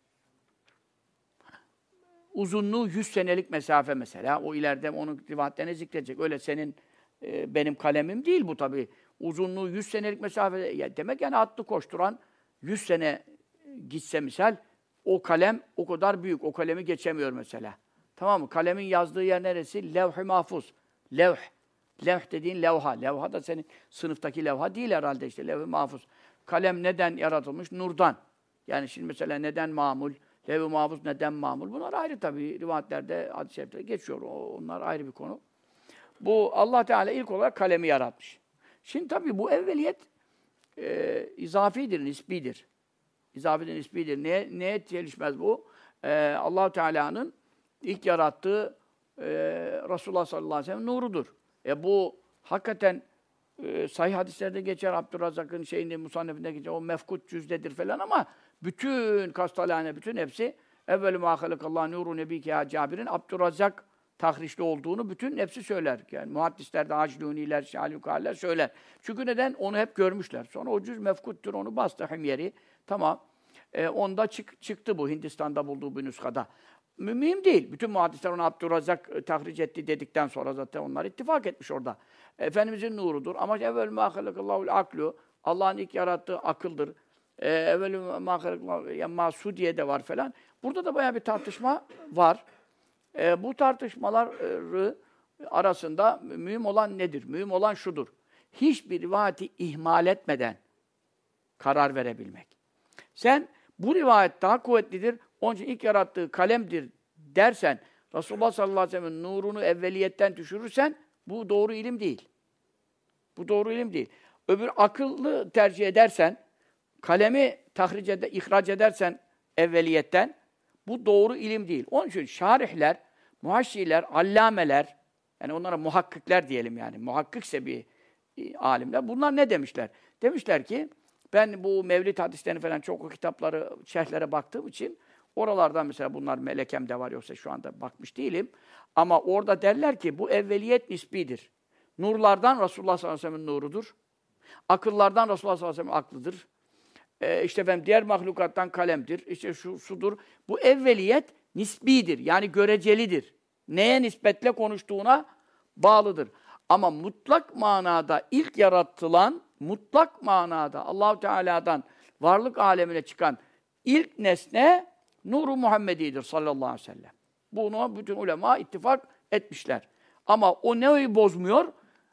uzunluğu 100 senelik mesafe mesela. O ileride onun rivayetlerini zikredecek. Öyle senin benim kalemim değil bu tabii. Uzunluğu 100 senelik mesafe ya demek yani atlı koşturan 100 sene gitse misal o kalem o kadar büyük. O kalemi geçemiyor mesela. Tamam mı? Kalemin yazdığı yer neresi? Levh-i mahfuz. Levh. Levh dediğin levha. Levha da senin sınıftaki levha değil herhalde işte. Levh-i mahfuz. Kalem neden yaratılmış? Nurdan. Yani şimdi mesela neden mamul? Levh-i mahfuz neden mamul? Bunlar ayrı tabii. Rivayetlerde, hadis-i şeriflerde geçiyor. Onlar ayrı bir konu. Bu Allah Teala ilk olarak kalemi yaratmış. Şimdi tabii bu evveliyet izafidir, nisbidir. İzafidir, nisbidir. Neye çelişmez bu? Allah Teala'nın ilk yarattığı Resulullah sallallahu aleyhi ve sellem nurudur. Bu hakikaten sahih hadislerde geçer, Abdurrazak'ın Musannef'inde geçer, o mefkut cüzdedir falan ama bütün Kastalane, bütün hepsi evvelü mâ halakallahu nûru nebîke ya Cabir'in Abdurrazak tahrişli olduğunu bütün hepsi söyler. Yani muhaddisler de Aclûniler, Şâlûkâler söyler. Çünkü neden? Onu hep görmüşler. Sonra o cüz mefkuttur, onu bastı Himyeri. Tamam. Onda çıktı bu Hindistan'da bulduğu bir nüshada. Mühim değil. Bütün muhaddisler ona Abdurrazak tahric etti dedikten sonra zaten onlar ittifak etmiş orada. Efendimizin nurudur. Ama evvel mâ halakallâhu'l aklu. Allah'ın ilk yarattığı akıldır. Evvel mâ halakallâhu mâsu diye de var falan. Burada da bayağı bir tartışma var. Bu tartışmaları arasında mühim olan nedir? Mühim olan şudur. Hiçbir rivayeti ihmal etmeden karar verebilmek. Sen bu rivayet daha kuvvetlidir, onun için ilk yarattığı kalemdir dersen, Resulullah sallallahu aleyhi ve sellem'in nurunu evveliyetten düşürürsen, bu doğru ilim değil. Bu doğru ilim değil. Öbür akıllı tercih edersen, kalemi ihraç edersen evveliyetten, bu doğru ilim değil. Onun için şarihler, muhaşşiler, allameler, yani onlara muhakkikler diyelim yani, muhakkikse bir alimler, bunlar ne demişler? Demişler ki, ben bu mevlid hadislerini falan çok o kitapları, şerhlere baktığım için oralardan mesela bunlar melekemde var yoksa şu anda bakmış değilim. Ama orada derler ki bu evveliyet nisbidir. Nurlardan Resulullah sallallahu aleyhi ve sellem'in nurudur. Akıllardan Resulullah sallallahu aleyhi ve sellem aklıdır. İşte efendim diğer mahlukattan kalemdir. İşte şu sudur. Bu evveliyet nisbidir. Yani görecelidir. Neye nispetle konuştuğuna bağlıdır. Ama mutlak manada ilk yaratılan, mutlak manada Allah-u Teala'dan varlık alemine çıkan ilk nesne Nur-u Muhammedi'dir sallallahu aleyhi ve sellem. Bunu bütün ulema ittifak etmişler. Ama o neyi bozmuyor?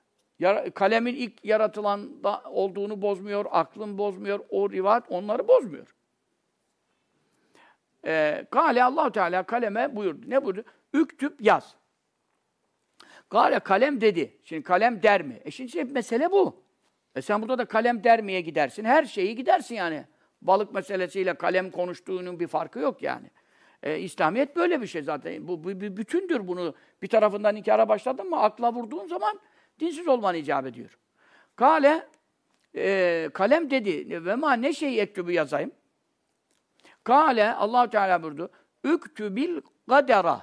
Kalemin ilk yaratılan olduğunu bozmuyor, aklın bozmuyor, o rivayet onları bozmuyor. Kâle Allah-u Teala kaleme buyurdu. Ne buyurdu? Üktüp yaz. Kâle kalem dedi. Şimdi kalem der mi? Şimdi mesele bu. Sen burada da kalem dermeye gidersin. Her şeyi gidersin yani. Balık meselesiyle kalem konuştuğunun bir farkı yok yani. İslamiyet böyle bir şey zaten. Bu bir bütündür bunu. Bir tarafından inkara başladın mı akla vurduğun zaman dinsiz olman icap ediyor. Kale kalem dedi. Ve ma ne şey ektubu yazayım? Kale Allah Teala buyurdu. Üktübil kadera.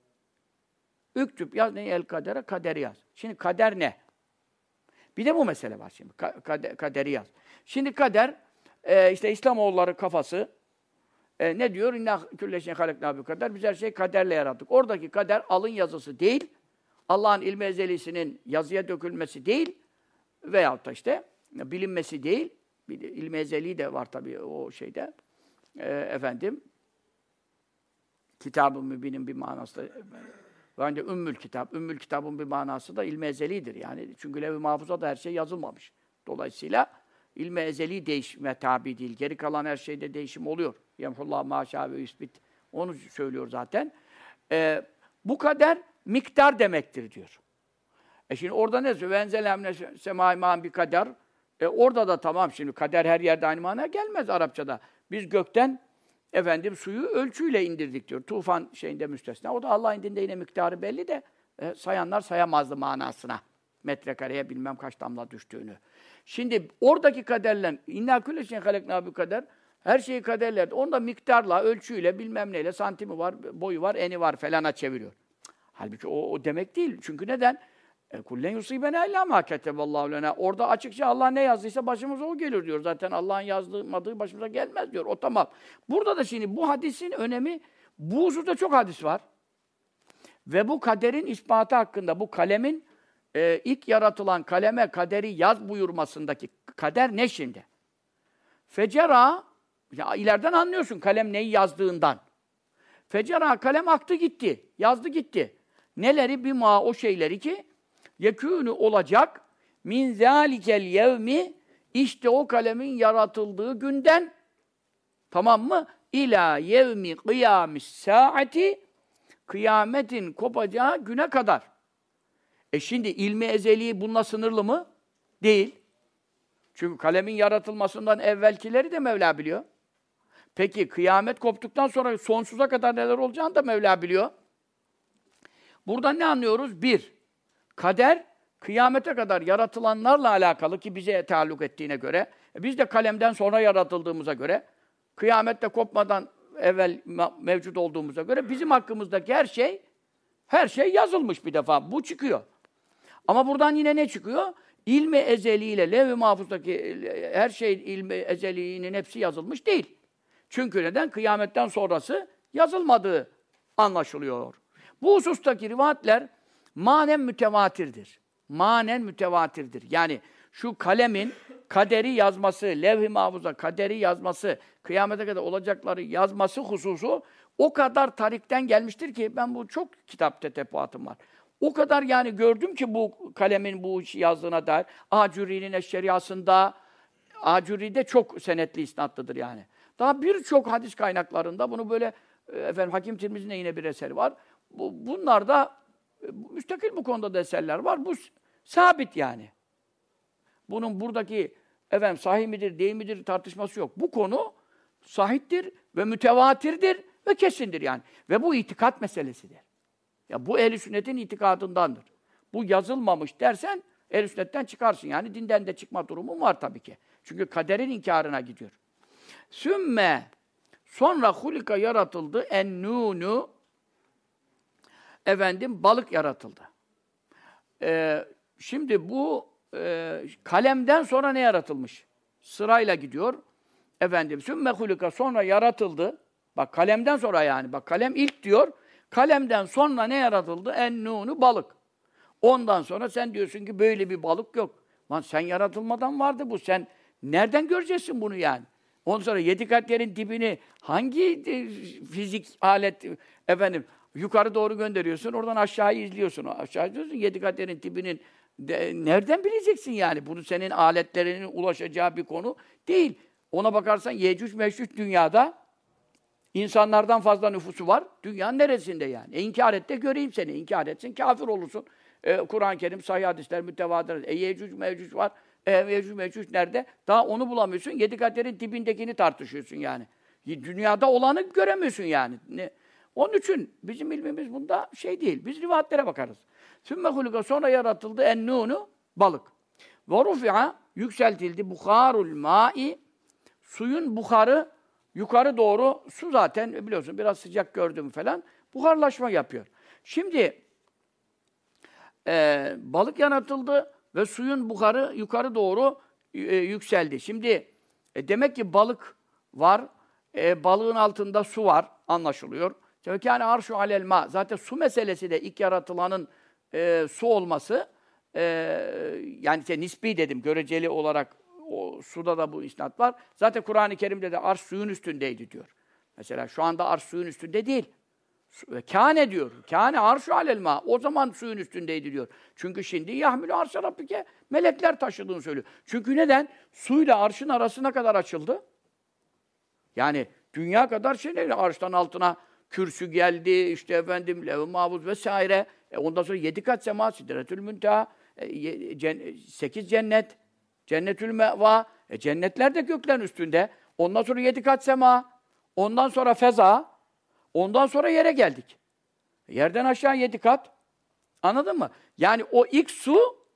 Üktüb yaz ne el kadere? Kaderi yaz. Şimdi kader ne? Bir de bu mesele var şimdi. Kaderi yaz. Şimdi kader işte İslamoğulları kafası ne diyor? İnna külle şeyin halakna bi kader. Biz her şeyi kaderle yarattık. Oradaki kader alın yazısı değil. Allah'ın ilmi ezelisinin yazıya dökülmesi değil. Veyahut da işte bilinmesi değil. İlmi ezeli de var tabii o şeyde. Efendim Kitab-ı Mübin'in bir manası da bence Ümmül Kitap. Ümmül Kitab'ın bir manası da ilmi ezelidir yani. Çünkü Levh-i Mahfuz'a da her şey yazılmamış. Dolayısıyla ilmi ezeli değişime tabi değil. Geri kalan her şeyde değişim oluyor. Yemhullah maşâ ve yüsbit. Onu söylüyor zaten. Bu kader miktar demektir diyor. Şimdi orada ne diyor? Venzelemne semâimân bir kader. Orada da tamam şimdi kader her yerde aynı manaya gelmez Arapçada. Biz gökten suyu ölçüyle indirdik diyor. Tufan şeyinde müstesna. O da Allah indinde yine miktarı belli de sayanlar sayamazdı manasına. Metrekareye bilmem kaç damla düştüğünü. Şimdi oradaki kaderle inna külle şeyin haleknâ bi kader. Her şeyi kaderlerdi. Onda miktarla, ölçüyle, bilmem neyle, santimi var, boyu var, eni var falana çeviriyor. Halbuki o demek değil. Çünkü neden? Kullen yusibena illa ma keteballahu lena. Orada açıkça Allah ne yazdıysa başımıza o gelir diyor. Zaten Allah'ın yazmadığı başımıza gelmez diyor. O tamam. Burada da şimdi bu hadisin önemi, bu hususta çok hadis var. Ve bu kaderin ispatı hakkında, bu kalemin ilk yaratılan kaleme kaderi yaz buyurmasındaki kader ne şimdi? Fecera, ya ileriden anlıyorsun kalem neyi yazdığından. Fecera, kalem aktı gitti, yazdı gitti. Neleri? Bima, o şeyleri ki yekûnü olacak min zâlikel yevmi, işte o kalemin yaratıldığı günden, tamam mı? İlâ yevmi kıyâmis sâati, kıyametin kopacağı güne kadar. Şimdi ilmi ezeli bununla sınırlı mı? Değil. Çünkü kalemin yaratılmasından evvelkileri de Mevla biliyor. Peki kıyamet koptuktan sonra sonsuza kadar neler olacağını da Mevla biliyor. Buradan ne anlıyoruz? Bir, kader kıyamete kadar yaratılanlarla alakalı ki bize taalluk ettiğine göre, biz de kalemden sonra yaratıldığımıza göre, kıyamette kopmadan evvel mevcut olduğumuza göre bizim hakkımızdaki her şey yazılmış bir defa. Bu çıkıyor. Ama buradan yine ne çıkıyor? İlmi ezeliyle, Levh-i Mahfuz'daki her şey ilmi ezelinin hepsi yazılmış değil. Çünkü neden? Kıyametten sonrası yazılmadığı anlaşılıyor. Bu husustaki rivayetler manen mütevatirdir. Manen mütevatirdir. Yani şu kalemin kaderi yazması, Levh-i Mahfuz'a kaderi yazması, kıyamete kadar olacakları yazması hususu o kadar tarikten gelmiştir ki ben bu çok kitap tetepuatım var. O kadar yani gördüm ki bu kalemin bu işi yazdığına dair. Acuri'nin Eşşeriyasında, Acuri'de çok senetli isnatlıdır yani. Daha birçok hadis kaynaklarında bunu böyle Hakim Tirmizi'nin yine bir eseri var. Bunlar da müstakil bu konuda da eserler var. Bu sabit yani. Bunun buradaki sahih midir, değil midir tartışması yok. Bu konu sahihtir ve mütevatirdir ve kesindir yani. Ve bu itikat meselesidir. Ya bu ehl-i sünnetin itikadındandır. Bu yazılmamış dersen ehl-i sünnetten çıkarsın. Yani dinden de çıkma durumun var tabii ki. Çünkü kaderin inkarına gidiyor. Sümme sonra hulika yaratıldı ennûnû balık yaratıldı. Şimdi bu kalemden sonra ne yaratılmış? Sırayla gidiyor. Sümme hulika sonra yaratıldı. Bak kalemden sonra yani. Bak kalem ilk diyor. Kalemden sonra ne yaratıldı? Ennûnû balık. Ondan sonra sen diyorsun ki böyle bir balık yok. Lan sen yaratılmadan vardı bu. Sen nereden göreceksin bunu yani? Ondan sonra yedi kalplerin dibini hangi fizik alet yukarı doğru gönderiyorsun, oradan aşağıyı izliyorsun. Aşağı diyorsun yedi kalplerin dibinin nereden bileceksin yani? Bunu senin aletlerinin ulaşacağı bir konu değil. Ona bakarsan Yecüc Mecüc dünyada insanlardan fazla nüfusu var. Dünyanın neresinde yani? İnkar et de göreyim seni. İnkar etsin kafir olursun. Kur'an-ı Kerim, sahih hadisler, mütevatir. Yecüc Mecüc var. Yecüc Mecüc nerede? Daha onu bulamıyorsun. 7 kat yerin dibindekini tartışıyorsun yani. Dünyada olanı göremiyorsun yani. Onun için bizim ilmimiz bunda şey değil. Biz rivayetlere bakarız. Sümme hulika, sonra yaratıldı ennûnu, balık. Ve rufi'a, yükseltildi buharul ma'i, suyun buharı yukarı doğru, su zaten biliyorsun biraz sıcak gördüm falan, buharlaşma yapıyor. Şimdi balık yaratıldı ve suyun buharı yukarı doğru yükseldi. Şimdi demek ki balık var, balığın altında su var anlaşılıyor. Yani arşu alel ma. Zaten su meselesi de ilk yaratılanın su olması, yani işte nispi dedim, göreceli olarak o suda da bu isnat var. Zaten Kur'an-ı Kerim'de de arş suyun üstündeydi diyor. Mesela şu anda arş suyun üstünde değil. Kâne diyor. Kâne arşu alel ma. O zaman suyun üstündeydi diyor. Çünkü şimdi yahmülü arşa rabbike, melekler taşıdığını söylüyor. Çünkü neden? Suyla arşın arasına kadar açıldı. Yani dünya kadar şey, arştan altına kürsü geldi, işte efendim lev-i mahfuz vesaire. Ondan sonra 7 kat sema, sidretül münteha, 8 cennet, cennetül meva, cennetler de göklerin üstünde. Ondan sonra 7 kat sema, ondan sonra feza, ondan sonra yere geldik. Yerden aşağı 7 kat. Anladın mı? Yani o ilk su,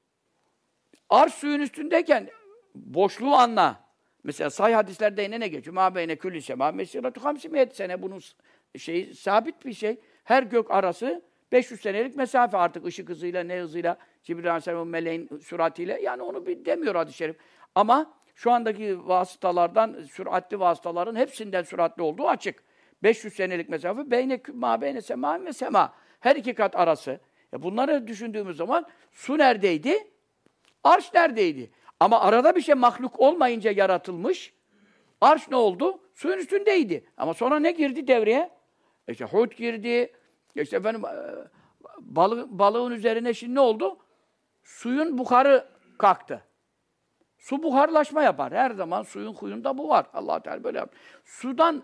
arş suyun üstündeyken boşluğu anla. Mesela sahih hadislerde yine ne geçiyor? Mâ beyne külli semâ mesîretü 500 sene. Bunun şeyi sabit bir şey. Her gök arası 500 senelik mesafe, artık ışık hızıyla, ne hızıyla, Cibril Aleyhisselam'ın meleğin süratiyle, yani onu bir demiyor hadis-i şerif. Ama şu andaki vasıtalardan, süratli vasıtaların hepsinden süratli olduğu açık. 500 senelik mesafe, mâ beyne semâ ve semâ. Her iki kat arası. Bunları düşündüğümüz zaman su neredeydi? Arş neredeydi? Ama arada bir şey mahluk olmayınca yaratılmış. Arş ne oldu? Suyun üstündeydi. Ama sonra ne girdi devreye? İşte hut girdi. İşte efendim balığın üzerine şimdi ne oldu? Suyun buharı kalktı. Su buharlaşma yapar. Her zaman suyun huyunda bu var. Allah Teala böyle yapar. Sudan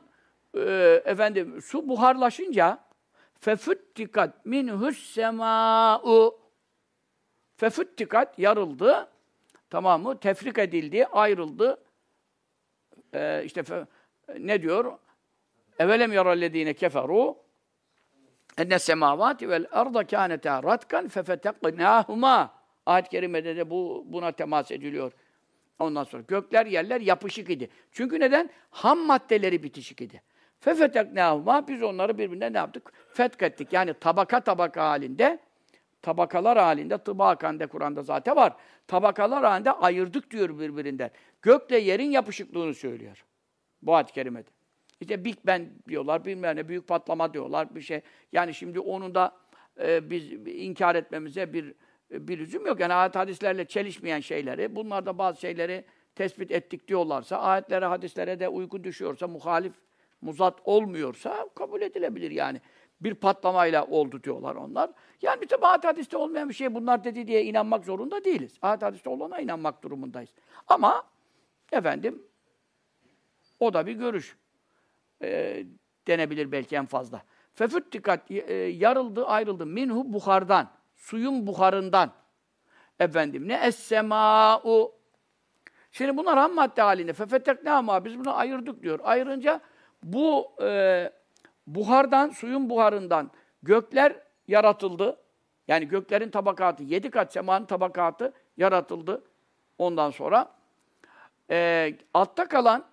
su buharlaşınca fefuttikat minhus semâ'u, fefuttikat yarıldı. Tamam mı? Tefrik edildi, ayrıldı. Ne diyor? Evelem yarallezîne keferû enne semâvâti vel arda kânetâ ratkan fefeteknâhumâ. Ayet-i kerimede de buna temas ediliyor. Ondan sonra gökler, yerler yapışık idi. Çünkü neden? Ham maddeleri bitişik idi. Fefeteknâhumâ, biz onları birbirine ne yaptık? Fethkettik. Yani tabaka tabaka halinde, tabakalar halinde, tıbakan Kur'an'da zaten var. Tabakalar halinde ayırdık diyor birbirinden. Gökle yerin yapışıklığını söylüyor. Bu ayet-i kerimede. İşte Big Bang diyorlar, bilmem ne, büyük patlama diyorlar, bir şey. Yani şimdi onun da biz inkar etmemize bir lüzum yok. Yani ayet hadislerle çelişmeyen şeyleri, bunlarda bazı şeyleri tespit ettik diyorlarsa, ayetlere, hadislere de uygun düşüyorsa, muhalif, muzat olmuyorsa kabul edilebilir yani. Bir patlamayla oldu diyorlar onlar. Yani bir tabi ayet hadiste olmayan bir şey bunlar dedi diye inanmak zorunda değiliz. Ayet hadiste olana inanmak durumundayız. Ama efendim o da bir görüş. Denebilir belki en fazla. Fefuttikat yarıldı, ayrıldı. Minhu buhardan. Suyun buharından. Efendim ne es-semâ'u. Şimdi bunlar ham madde halinde. Fefeteknâmâ. Biz bunu ayırdık diyor. Ayırınca bu buhardan, suyun buharından gökler yaratıldı. Yani göklerin tabakatı, 7 kat semanın tabakatı yaratıldı. Ondan sonra altta kalan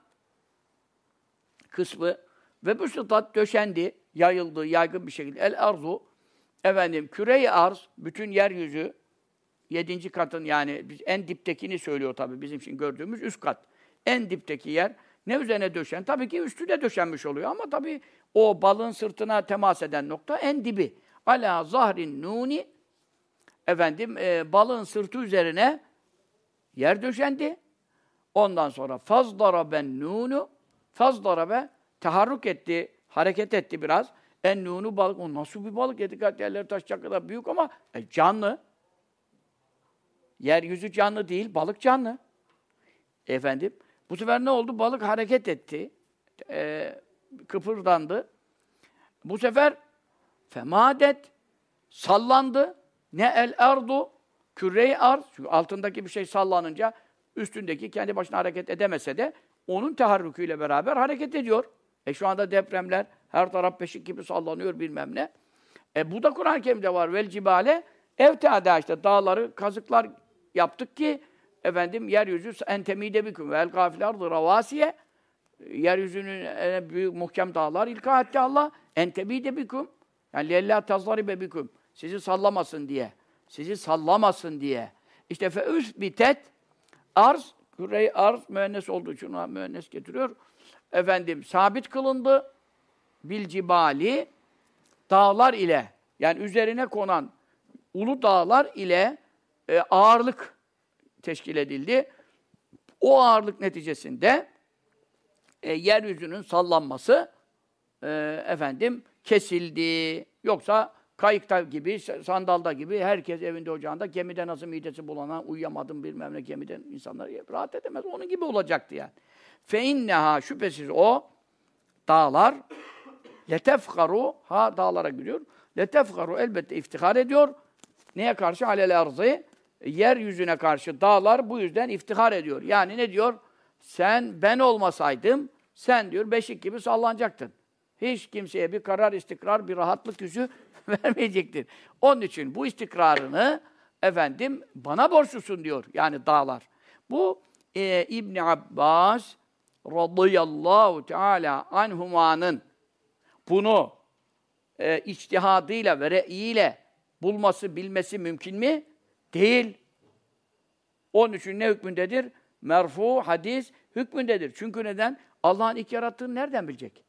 kısmı ve bu sıtat döşendi, yayıldı, yaygın bir şekilde. El arzu, efendim, küre-i arz, bütün yeryüzü, 7. katın yani, biz en diptekini söylüyor tabii, bizim için gördüğümüz üst kat. En dipteki yer, ne üzerine döşen? Tabii ki üstü de döşenmiş oluyor ama tabii o balığın sırtına temas eden nokta en dibi. Ala zahrin nuni, efendim, balığın sırtı üzerine yer döşendi. Ondan sonra fazdaraben nunu, fazdarabe, taharruk etti, hareket etti biraz. En nunu balık, o nasıl bir balık? 7 kat yerleri taşacak kadar büyük ama canlı. Yeryüzü canlı değil, balık canlı. Efendim, bu sefer ne oldu? Balık hareket etti, kıpırdandı. Bu sefer femadet, sallandı. Ne el ardu, küre-i arz. Çünkü altındaki bir şey sallanınca üstündeki kendi başına hareket edemese de onun teharrüküyle beraber hareket ediyor. Şu anda depremler, her taraf beşik gibi sallanıyor bilmem ne. Bu da Kur'an-ı Kerim'de var. Vel cibale evteada, işte dağları kazıklar yaptık ki efendim yeryüzü entemide biküm vel gafilardı ravasiye, yeryüzünün büyük muhkem dağlar ilka etti Allah. Entemide biküm, yani lella tazlaribe biküm, sizi sallamasın diye. Sizi sallamasın diye. İşte fe üsbitet arz, küre-i arz müennes olduğu için müennes getiriyor. Efendim sabit kılındı bil cibali, dağlar ile, yani üzerine konan ulu dağlar ile ağırlık teşkil edildi. O ağırlık neticesinde yeryüzünün sallanması efendim kesildi. Yoksa kayıkta gibi, sandalda gibi herkes evinde ocağında, gemide nasıl midesi bulanan, uyuyamadım bilmem ne, gemiden insanlar rahat edemez. Onun gibi olacaktı yani. Fe inneha, şüphesiz o dağlar letefkaru, ha dağlara giriyor. Letefkaru, elbette iftihar ediyor. Neye karşı? Alel arzı. Yeryüzüne karşı dağlar bu yüzden iftihar ediyor. Yani ne diyor? Ben olmasaydım, sen diyor beşik gibi sallanacaktın. Hiç kimseye bir karar, istikrar, bir rahatlık yüzü vermeyecektir. Onun için bu istikrarını efendim bana borçlusun diyor. Yani dağlar. Bu İbn Abbas radıyallahu teala anhumanın bunu içtihadıyla ve re'iyle bulması, bilmesi mümkün mi? Değil. Onun için ne hükmündedir? Merfu, hadis hükmündedir. Çünkü neden? Allah'ın ilk yarattığını nereden bilecek?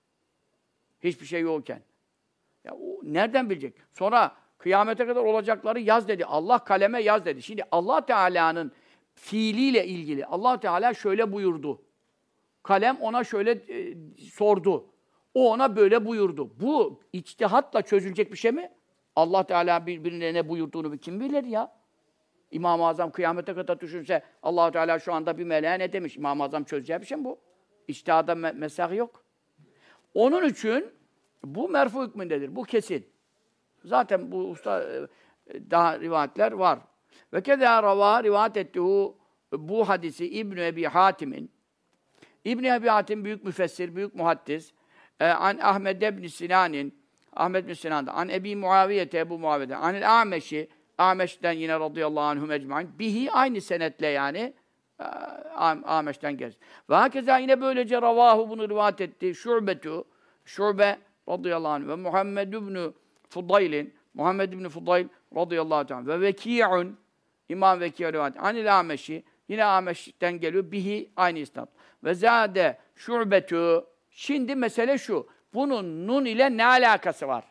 Hiçbir şey yokken. Ya o nereden bilecek? Sonra kıyamete kadar olacakları yaz dedi. Allah kaleme yaz dedi. Şimdi Allah Teala'nın fiiliyle ilgili Allah Teala şöyle buyurdu. Kalem ona şöyle sordu. O ona böyle buyurdu. Bu içtihatla çözülecek bir şey mi? Allah Teala birbirine ne buyurduğunu kim bilir ya? İmam-ı Azam kıyamete kadar düşünse Allah Teala şu anda bir meleğe ne demiş? İmam-ı Azam çözeceği bir şey mi bu? İçtihada mesah yok. Onun için bu merfu hükmündedir. Bu kesin. Zaten bu usta daha rivayetler var. Ve keda rava rivayet ettiği bu hadisi İbn Ebi Hatim'in. İbn Ebi Hatim büyük müfessir, büyük muhaddis. An Ahmed ibn Sinan'in, Ahmed bin Sinan'da, an Ebi Muaviye'te, Ebu Muaviye'de, anil Ameş'i, Ameş'ten yine radıyallahu anhum ecmaîn, bihi aynı senetle yani Ameş'ten gelsin. Ve hakeza yine böylece ravahu bunu rivayet etti. Şu'be radıyallahu anh ve Muhammed ibn Fudayl'in, Muhammed ibn Fudayl radıyallahu anh ve Veki'un, İmam Veki'ye rivayet etti. Anil Ameş'i, yine Ameş'ten geliyor, bihi aynı isnad. Ve zâde şu'betu, şimdi mesele şu, bunun nun ile ne alakası var?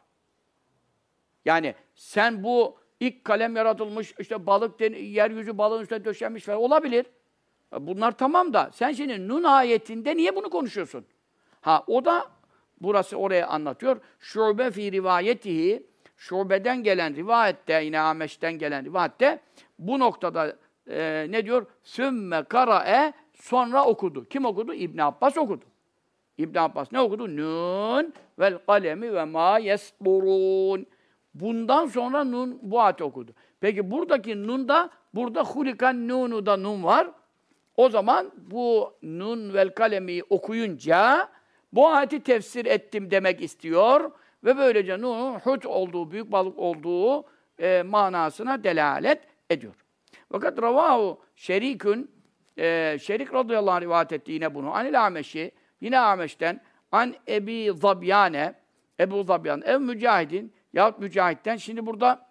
Yani sen bu ilk kalem yaratılmış, işte balık, yeryüzü balığın üstüne döşenmiş falan olabilir. Bunlar tamam da sen şimdi nun ayetinde niye bunu konuşuyorsun? Ha o da burası oraya anlatıyor. Şube fi rivayetihi, Şube'den gelen rivayette, yine Ameş'ten gelen rivayette bu noktada ne diyor? Sümme kara'e, sonra okudu. Kim okudu? İbn Abbas okudu. İbn Abbas ne okudu? Nun vel kalemi ve ma yesburun. Bundan sonra nun bu ayeti okudu. Peki buradaki nun da, burada hulikan nunu da nun var. O zaman bu nun vel kalemi okuyunca bu ayeti tefsir ettim demek istiyor ve böylece nun hut olduğu, büyük balık olduğu manasına delalet ediyor. Fakat ravahu şerikün, Şerik radıyallahu anh rivayet etti yine bunu. Anil Ameş'i, yine Ameş'ten, an Ebi Zabyane, Ebu Zabyan, ev Mücahidin, yahut Mücahit'ten. Şimdi burada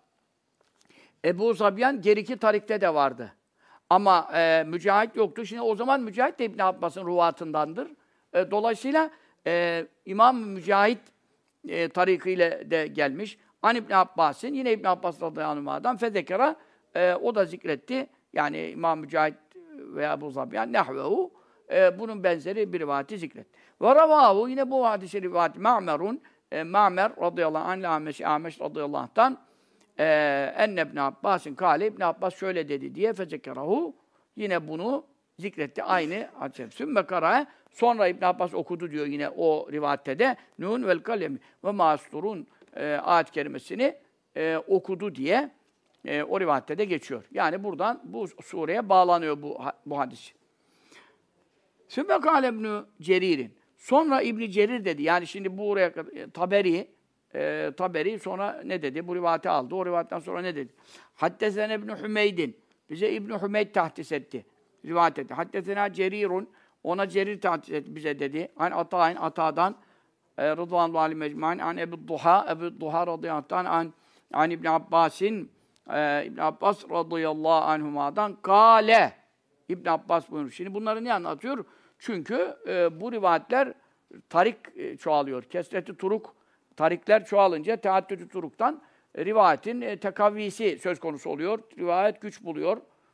Ebu Zabyan geriki tarikte de vardı. Ama Mücahit yoktu. Şimdi o zaman Mücahit de İbn Abbas'ın ruvatındandır. Dolayısıyla İmam Mücahit tarikiyle de gelmiş. An İbn Abbas'ın, yine İbn Abbas radıyallahu anh'dan fezekera, o da zikretti. Yani İmam Mücahit veya Ebu Zabyan nehvehu, bunun benzeri bir rivayeti zikretti. Ve ravahu, yine bu hadis-i rivayet Ma'merun, Ma'mer radıyallahu anh, Ameş radıyallahu anh'tan enne İbn Abbas'ın kâle, İbn Abbas şöyle dedi diye fezekerahu, yine bunu zikretti. Aynı hadis. Sümme kara, sonra İbn Abbas okudu diyor yine o rivayette de nun vel kalemi ve masturun ayet kerimesini okudu diye O rivayette de geçiyor. Yani buradan bu sureye bağlanıyor bu hadis. Sümme kâle İbn-i Cerir'in. Sonra İbn Cerir dedi. Yani şimdi bu oraya Taberi sonra ne dedi? Bu rivayeti aldı. O rivayetten sonra ne dedi? Haddesene İbn Hümeydin. Bize İbn Hümeyd tahdis etti. Rivayet etti. Haddesena Cerirun. Ona Cerir tahdis etti bize dedi. Ata'dan Rıdvan vali mecmuan an Ebu Duha radıyallahu anh an İbn Abbas'in İbn Abbas radıyallahu anhuma'dan kâle. İbn Abbas buyurur. Şimdi bunları niye anlatıyor? Çünkü bu rivayetler tarik çoğalıyor. Kesreti turuk, tarikler çoğalınca teaddüdü turuktan rivayetin tekavvisi söz konusu oluyor. Rivayet güç buluyor.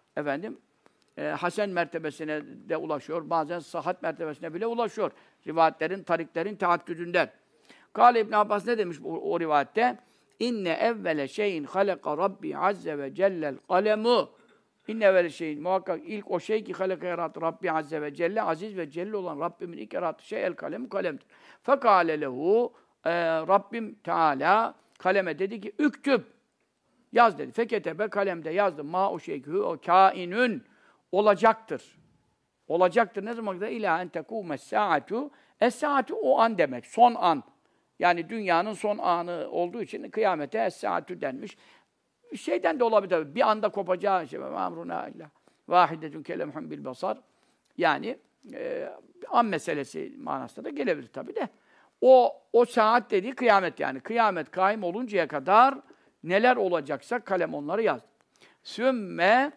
Hasen mertebesine de ulaşıyor. Bazen sıhhat mertebesine bile ulaşıyor. Rivayetlerin, tariklerin teaddüdünden. Kâle İbn Abbas ne demiş o rivayette? İnne evvele şeyin halaka Rabbi azze ve cellel kalemu. İnne evvele şeyin muhakkak ilk o şey ki halaka yarattı Rabbi azze ve celle aziz ve celle olan Rabbimin ilk yarattığı şey el kalemu kalemdir. Fekâle lehu Rabbim Teala kaleme dedi ki üktüb yaz dedi. Feketebe kalemde yazdı. Ma o şey ki o kainün olacaktır. Olacaktır ne zaman kadar? İlâ en tekûmes sâatu. Es-sâatu o an demek. Son an. Yani dünyanın son anı olduğu için kıyamete es-sâatu denmiş. Şeyden de olabilir tabii. Bir anda kopacağı şey. Amruna illa vâhidetun kelemhum bil basar. Yani an meselesi manasında da gelebilir tabii de. O saat dediği kıyamet yani. Kıyamet kaim oluncaya kadar neler olacaksa kalem onları yaz. Sümme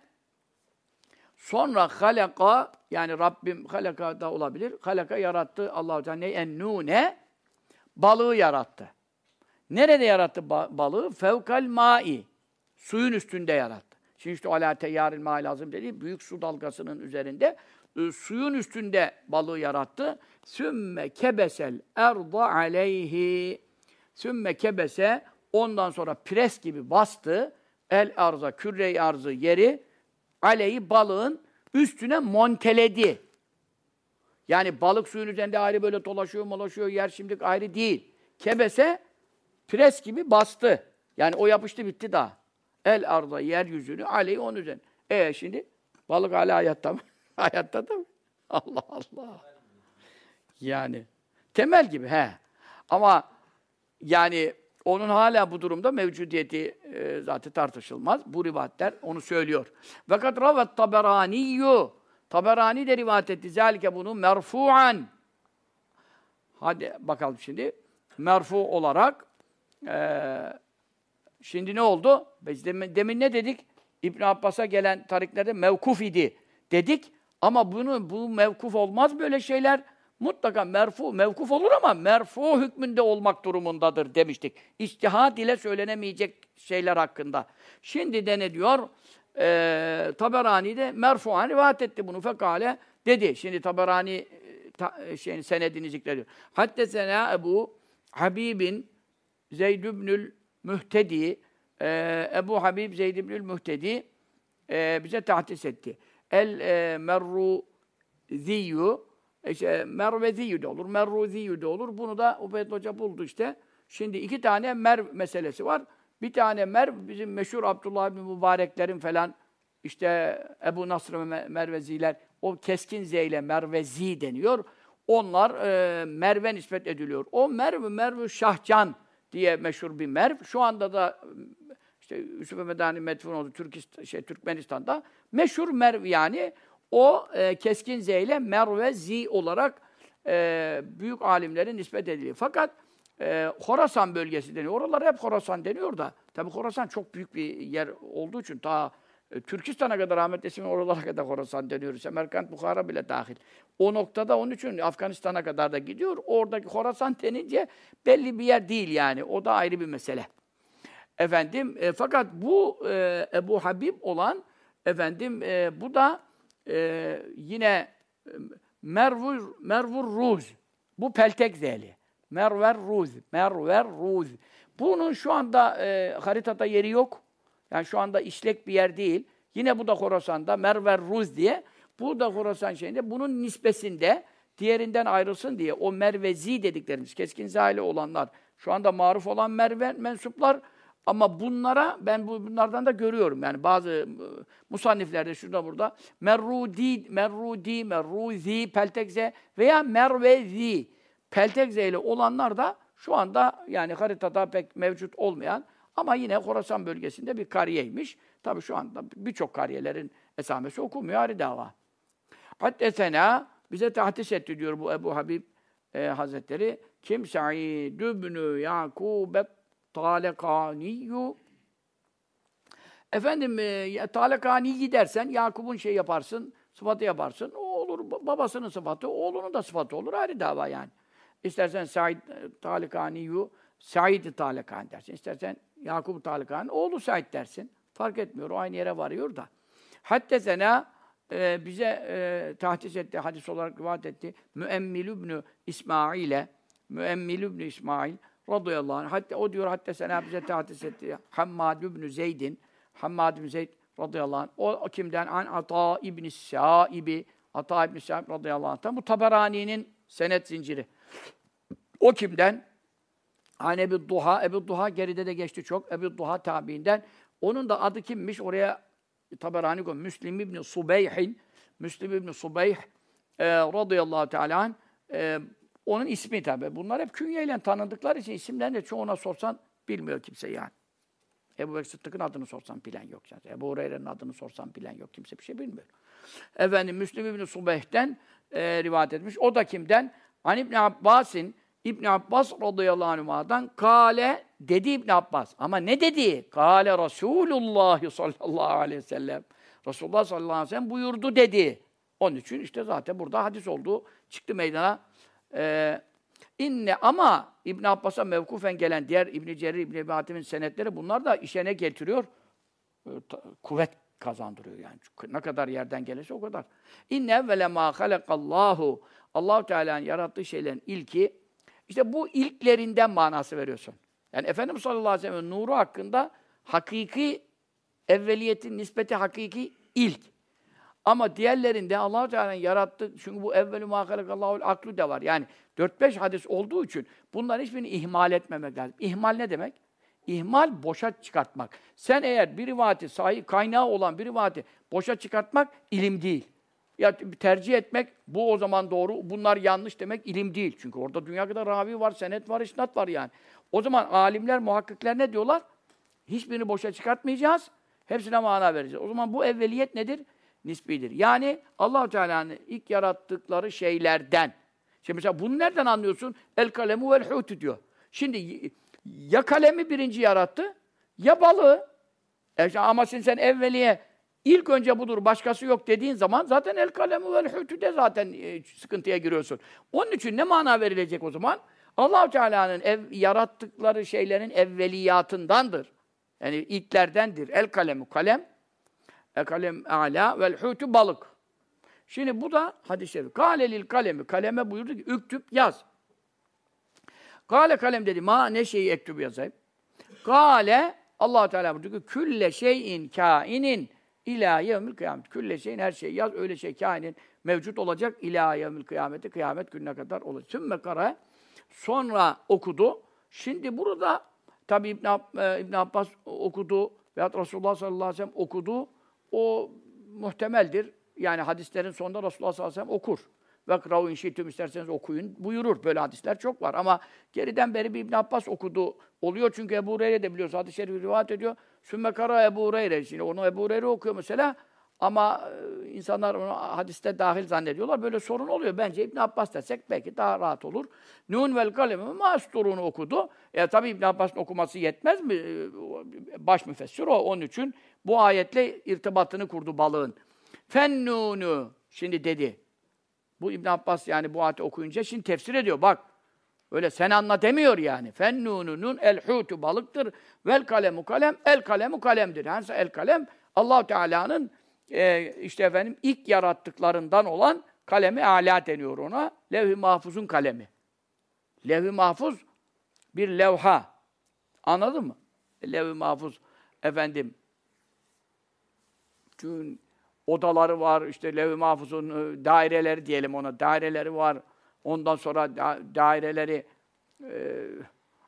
sonra halaka yani Rabbim halaka da olabilir. Halaka yarattı Allah-u Teala ennûne balığı yarattı. Nerede yarattı balığı? Fevkal mai. Suyun üstünde yarattı. Şimdi işte alâ teyyâril mâil azim dediği büyük su dalgasının üzerinde suyun üstünde balığı yarattı. Sümme kebesel erda aleyhi. Sümme kebese ondan sonra pres gibi bastı. El arza, küre-i arzı yeri aleyhi balığın üstüne monteledi. Yani balık suyun üzerinde ayrı böyle dolaşıyor, yer şimdilik ayrı değil. Kebese pres gibi bastı. Yani o yapıştı bitti daha. El arda yeryüzünü aleyhi onun üzerine. Şimdi balık hala hayatta mı? Hayatta da mı? Allah Allah. Yani temel gibi he. Ama yani onun hala bu durumda mevcudiyeti zaten tartışılmaz. Bu rivayetler onu söylüyor. Fakat ravet Taberaniyyü. Taberani de rivayet etti. Zalike bunu merfu'an. Hadi bakalım şimdi. Merfu olarak şimdi ne oldu? Biz demin ne dedik? İbn Abbas'a gelen tariklerde mevkuf idi dedik. Ama bu mevkuf olmaz böyle şeyler. Mutlaka mevkuf olur ama merfu hükmünde olmak durumundadır demiştik. İçtihad ile söylenemeyecek şeyler hakkında. Şimdi de ne diyor? Taberani de merfuan rivayet etti bunu. Fekale dedi. Şimdi Taberani senedini zikrediyor. Haddesena Ebu Habibin Zeyd ibnül Mühtedi Ebu Habib Zeyd ibnül Mühtedi bize tahdis etti. Merruziyyü Merveziyyü de olur, Merruziyyü de olur. Bunu da Ubeyd Hoca buldu işte. Şimdi iki tane merv meselesi var. Bir tane merv bizim meşhur Abdullah bin Mübareklerin falan işte Ebu Nasr Merveziler o keskin Z ile Mervezi deniyor. Onlar merve nispet ediliyor. O merv Şahcan diye meşhur bir merv. Şu anda da işte Yusuf Medani medfun oldu Türkmenistan'da. Meşhur merv yani o keskin Z ile Mervezi olarak büyük alimlerin nispet ediliyor. Fakat Horasan bölgesi deniyor. Oralara hep Horasan deniyor da. Tabii Horasan çok büyük bir yer olduğu için ta Türkistan'a kadar Ahmet Esim'in oralara kadar Horasan deniyoruz. Semerkant, Bukhara bile dahil. O noktada onun için Afganistan'a kadar da gidiyor. Oradaki Horasan denince belli bir yer değil yani. O da ayrı bir mesele. Fakat bu Ebu Habib olan bu da yine Mervur Ruz. Bu peltek zeli. Merver Ruz. Bunun şu anda haritada yeri yok. Yani şu anda işlek bir yer değil. Yine bu da Horasan'da Merver Ruz diye. Bu da Horasan şeyinde. Bunun nispesinde diğerinden ayrılsın diye o Mervezi dediklerimiz, keskin zahili olanlar, şu anda maruf olan Merve mensuplar Ama bunlara, ben bunlardan da görüyorum. Yani bazı musanniflerde şurada burada merruzi, peltekze veya mervezi, peltekze ile olanlar da şu anda yani haritada pek mevcut olmayan ama yine Horasan bölgesinde bir kariyeymiş. Tabii şu anda birçok kariyelerin esamesi okunmuyor, ayrı dava. Haddesena, bize tahdis etti diyor bu Ebu Habib Hazretleri. Kim? Sa'id ibn Yakub Talekaniyu. Efendim, Talekaniyi dersen, Yakup'un şey yaparsın, sıfatı yaparsın. O olur, babasının sıfatı, oğlunun da sıfatı olur. Ayrı dava yani. İstersen Sa'id Talekaniyu, Sa'id Talekani dersin. İstersen Yakup Talekani, oğlu Sa'id dersin. Fark etmiyor, o aynı yere varıyor da. Haddesena, bize tahdis etti, hadis olarak rivayet etti. Müemmil ibn İsmail'e, Müemmil ibn İsmail radıyallahu anh. Hatta o diyor, haddesena bize tahdis etti. Hammad ibn Zeyd'in, Hammad ibn Zeyd radıyallahu anh. O kimden? An Ata ibn Sâibi, Ata ibn Sâib radıyallahu anh'tan. Bu Taberani'nin senet zinciri. O kimden? An Ebu Duha, Ebu Duha geride de geçti çok. Ebu Duha tabiinden. Onun da adı kimmiş? Oraya Taberani koymuş. Müslim ibn Subeyh'in, Müslim ibn Subeyh radıyallahu teala anh, onun ismi tabi. Bunlar hep künyeyle tanıdıkları için isimlerini de çoğuna sorsan bilmiyor kimse yani. Ebu Bekir Sıddık'ın adını sorsan bilen yok. Yani. Ebu Hureyre'nin adını sorsan bilen yok. Kimse bir şey bilmiyor. Efendim, Müslim ibn Subeyh'ten rivayet etmiş. O da kimden? An İbn Abbas'in, İbn Abbas radıyallahu anhuma'dan kâle dedi İbn Abbas. Ama ne dedi? Kâle Resulullah sallallahu aleyhi ve sellem. Resulullah sallallahu aleyhi ve sellem buyurdu dedi. Onun için işte zaten burada hadis olduğu çıktı meydana. İnne ama İbn Abbas'a mevkufen gelen diğer İbn Cerir, İbn Ebi Hatim'in senetleri bunlar da işe ne getiriyor? Kuvvet kazandırıyor yani. Ne kadar yerden gelirse o kadar. İnne evvele mâ halekallahu. Allah-u Teala'nın yarattığı şeylerin ilki, işte bu ilklerinden manası veriyorsun. Yani Efendimiz sallallahu aleyhi ve sellem nuru hakkında hakiki evveliyetin nispeti hakiki ilk. Ama diğerlerinde Allah-u Teala'nın yarattığı, çünkü bu evvelü mâ halakallâhu'l aklu de var. Yani 4-5 hadis olduğu için bunların hiçbirini ihmal etmemek lazım. İhmal ne demek? İhmal boşa çıkartmak. Sen eğer bir rivayeti, sahih kaynağı olan bir rivayeti boşa çıkartmak ilim değil. Ya tercih etmek, bu o zaman doğru, bunlar yanlış demek ilim değil. Çünkü orada dünya kadar ravi var, senet var, isnat var yani. O zaman alimler, muhakkikler ne diyorlar? Hiçbirini boşa çıkartmayacağız, hepsine mana vereceğiz. O zaman bu evveliyet nedir? Nisbidir. Yani Allah-u Teala'nın ilk yarattıkları şeylerden. Şimdi mesela bunu nereden anlıyorsun? El kalemu vel hutu diyor. Şimdi ya kalemi birinci yarattı, ya balığı. Ama şimdi sen evveliye ilk önce budur, başkası yok dediğin zaman zaten el kalemu vel hutu de zaten sıkıntıya giriyorsun. Onun için ne mana verilecek o zaman? Allah-u Teala'nın yarattıkları şeylerin evveliyatındandır. Yani ilklerdendir. El kalemu kalem, el kalem âlâ vel hutu balık. Şimdi bu da hadis-i şerif. Kâle lil kalemi, kaleme buyurdu ki üktüb yaz. Kâle kalem dedi, ma ne şeyi ektüb yazayım. Kâle Allah-u Teala buyurdu ki külle şeyin kâinin ilâ yevmil kıyamet. Külle şeyin, her şeyi yaz, öyle şey kainin mevcut olacak ilâ yevmil kıyameti, kıyamet gününe kadar olacak. Sümme kara, sonra okudu. Şimdi burada tabi İbn Abbas okudu veyahut Resulullah sallallahu aleyhi ve sellem okudu. O muhtemeldir. Yani hadislerin sonunda Resulullah sallallahu aleyhi ve sellem okur. Vekra'u inşitüm, isterseniz okuyun buyurur. Böyle hadisler çok var. Ama geriden beri bir İbn Abbas okudu oluyor. Çünkü Ebu Hureyre de biliyoruz. Hadis-i şerifi rivayet ediyor. Sümme kara Ebu Hureyre. Şimdi onu Ebu Hureyre okuyor mesela. Ama insanlar onu hadiste dahil zannediyorlar. Böyle sorun oluyor. Bence İbn Abbas desek belki daha rahat olur. Nun vel kalemi masturunu okudu. Tabii İbn Abbas'ın okuması yetmez mi? Baş müfessir o. Onun için bu ayetle irtibatını kurdu balığın. Fennûnû. Şimdi dedi. Bu İbn Abbas yani bu ayeti okuyunca şimdi tefsir ediyor. Bak. Öyle sen anla demiyor yani. Fennûnûnun el-hûtü balıktır. Vel kalemu kalem. El kalemu kalemdir. Yani el kalem Allah-u Teala'nın işte efendim ilk yarattıklarından olan kalemi âlâ deniyor ona. Levh-i mahfuzun kalemi. Levh-i mahfuz bir levha. Anladın mı? Levh-i mahfuz efendim bütün odaları var, işte Levh-i Mahfuz'un daireleri diyelim ona, daireleri var. Ondan sonra daireleri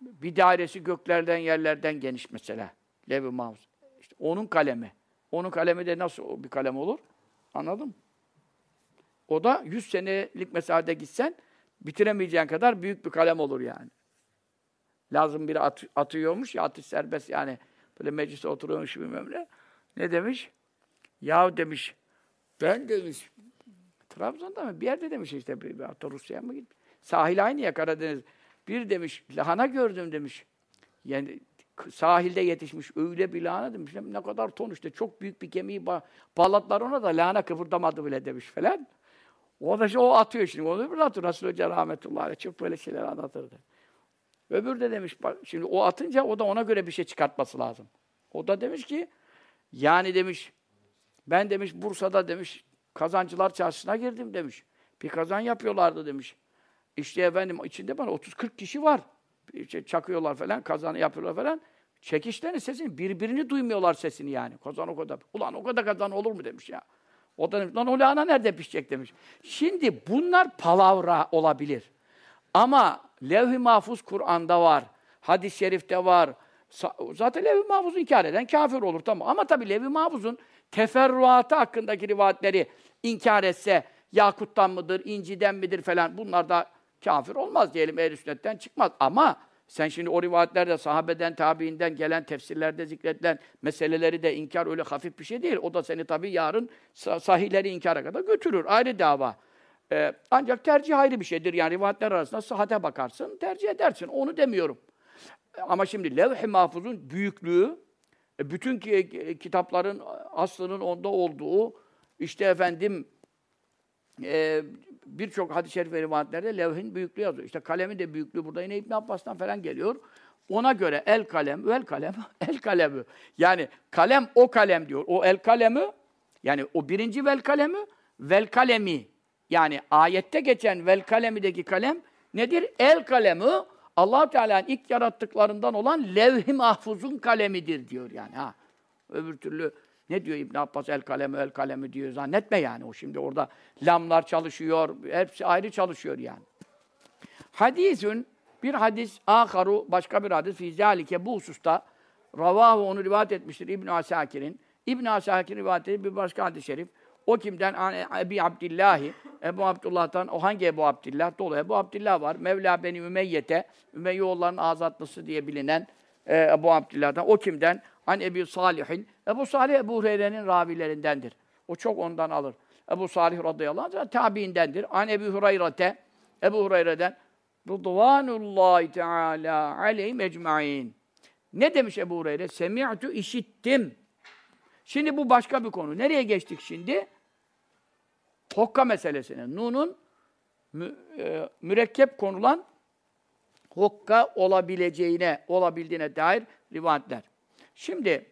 Bir dairesi göklerden yerlerden geniş mesela. Levh-i Mahfuz. İşte onun kalemi. Onun kalemi de nasıl bir kalem olur? Anladın mı? O da 100 senelik mesafede gitsen bitiremeyeceğin kadar büyük bir kalem olur yani. Lazım biri atıyormuş ya, atış serbest yani. Böyle mecliste oturuyormuş bilmem ne. Ne demiş? Ya demiş, ben demiş, Trabzon'da mı? Bir yerde demiş işte, hatta Rusya'ya mı gitmiş? Sahil aynı ya, Karadeniz. Bir demiş, lahana gördüm demiş. Yani sahilde yetişmiş öyle bir lahana demiş. Ne kadar ton işte, çok büyük bir kemiği bağladılar ona da lahana kıpırdamadı bile demiş falan. O da o atıyor şimdi. Onu bir atıyor. Resul Hoca rahmetullahi aleyh çok böyle şeyler anlatırdı. Öbür de demiş, bak şimdi o atınca o da ona göre bir şey çıkartması lazım. O da demiş ki, yani demiş, ben demiş Bursa'da demiş Kazancılar Çarşısı'na girdim demiş. Bir kazan yapıyorlardı demiş. İşte efendim içinde bana 30-40 kişi var. İşte çakıyorlar falan, kazanı yapıyorlar falan. Çekişlerin sesini, birbirini duymuyorlar sesini yani. Kazan o kadar. Ulan o kadar kazan olur mu demiş ya. O da demiş, lan o lahana nerede pişecek demiş. Şimdi bunlar palavra olabilir. Ama Levh-i Mahfuz Kur'an'da var. Hadis-i şerifte var. Zaten Levh-i Mahfuz'u inkar eden kafir olur, tamam. Ama tabii Levh-i Mahfuz'un teferruatı hakkındaki rivayetleri inkar etse, yakuttan mıdır, inciden midir falan, bunlar da kafir olmaz diyelim, ehl-i sünnetten çıkmaz. Ama sen şimdi o rivayetlerde sahabeden, tabiinden gelen tefsirlerde zikredilen meseleleri de inkar öyle hafif bir şey değil. O da seni tabii yarın sahihleri inkara kadar götürür. Ayrı dava. Ancak tercih ayrı bir şeydir. Yani rivayetler arasında sıhhate bakarsın, tercih edersin. Onu demiyorum. Ama şimdi Levh-i Mahfuz'un büyüklüğü, bütün kitapların aslının onda olduğu, işte efendim birçok hadis-i şerif ve rivayetlerde levhin büyüklüğü yazıyor. İşte kalemin de büyüklüğü burada yine İbn Abbas'tan falan geliyor. Ona göre el kalem, vel kalem, el kalemi. Yani kalem o kalem diyor. O el kalemi, yani o birinci vel kalemi, vel kalemi. Yani ayette geçen vel kalemideki kalem nedir? El kalemi, Allah Teala'nın ilk yarattıklarından olan Levh-i Mahfuz'un kalemidir diyor yani. Ha. Öbür türlü ne diyor İbn Abbas, el kalemi diyor, zannetme yani. O şimdi orada lamlar çalışıyor, hepsi ayrı çalışıyor yani. Hadisün, bir hadis, âharu, başka bir hadis, fî zâlike, bu hususta, ravâhu, onu rivayet etmiştir İbn Asâkir'in. İbn Asâkir rivayet edip bir başka hadis-i şerif. O kimden? Ebi Abdillahi, Ebu Abdullah'tan, o hangi Ebu Abdillah? Dolu Ebu Abdillah var. Mevla Beni Ümeyye'te, Ümeyyoğulların azatlısı diye bilinen Ebu Abdillah'tan. O kimden? An Ebu Salih'in. Ebu Salih, Ebu Hureyre'nin ravilerindendir. O çok ondan alır. Ebu Salih radıyallahu anh tabiindendir. An Ebu Hureyre'te, Ebu Hureyre'den Rıdvanullahi Teala aleyhim ecmaîn. Ne demiş Ebu Hureyre? Semi'tu, işittim. Şimdi bu başka bir konu. Nereye geçtik şimdi? Hokka meselesine. Nun'un mürekkep konulan hokka olabildiğine dair rivayetler. Şimdi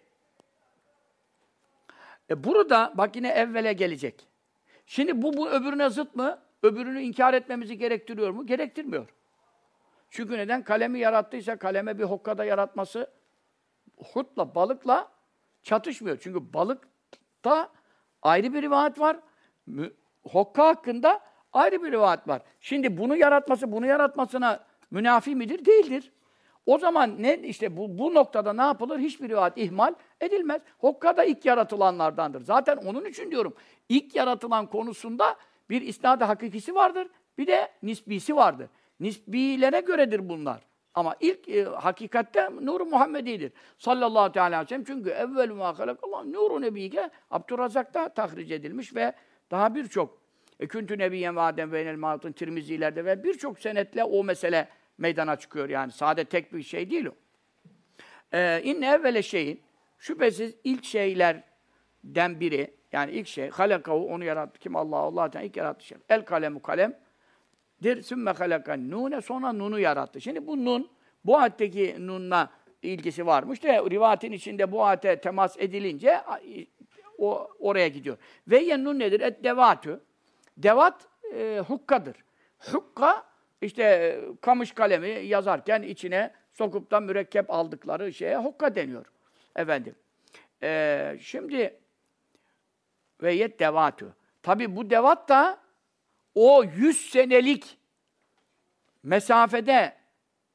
burada bak yine evvele gelecek. Şimdi bu öbürüne zıt mı? Öbürünü inkar etmemizi gerektiriyor mu? Gerektirmiyor. Çünkü neden? Kalemi yarattıysa kaleme bir hokkada yaratması hutla, balıkla çatışmıyor. Çünkü balıkta ayrı bir rivayet var. Hokka hakkında ayrı bir rivayet var. Şimdi bunu yaratmasına münafi midir? Değildir. O zaman ne işte bu noktada ne yapılır? Hiçbir rivayet ihmal edilmez. Hokka da ilk yaratılanlardandır. Zaten onun için diyorum. İlk yaratılan konusunda bir isnad-ı hakikisi vardır. Bir de nisbisi vardır. Nisbilere göredir bunlar. Ama ilk hakikatte Nur-u Muhammedi'dir. Sallallahu teala aleyhi ve sellem. Çünkü evvelü mâ halakallah Nur-u Nebiyye Abdurrazak'ta tahric edilmiş ve daha birçok Küntü Nebiyyen ve Adem ve Enel Mâhut'un Tirmizi'lerde ve birçok senetle o mesele meydana çıkıyor yani. Sade tek bir şey değil o. İnne evvele şeyin, şüphesiz ilk şeylerden biri, yani ilk şey, halakahu, onu yarattı. Kim? Allah ilk yarattı şey. El kalemu kalemdir. Sümme halakan nune, sonra nunu yarattı. Şimdi bu nun, bu ayetteki nunla ilgisi varmış da rivayetin içinde bu ayete temas edilince o oraya gidiyor. Ve nun nedir? Devatü. Devat hukkadır. Hukka işte kamış kalemi yazarken içine sokup da mürekkep aldıkları şeye hukka deniyor. Efendim. Şimdi ve devatü. Tabi bu devat da o 100 senelik mesafede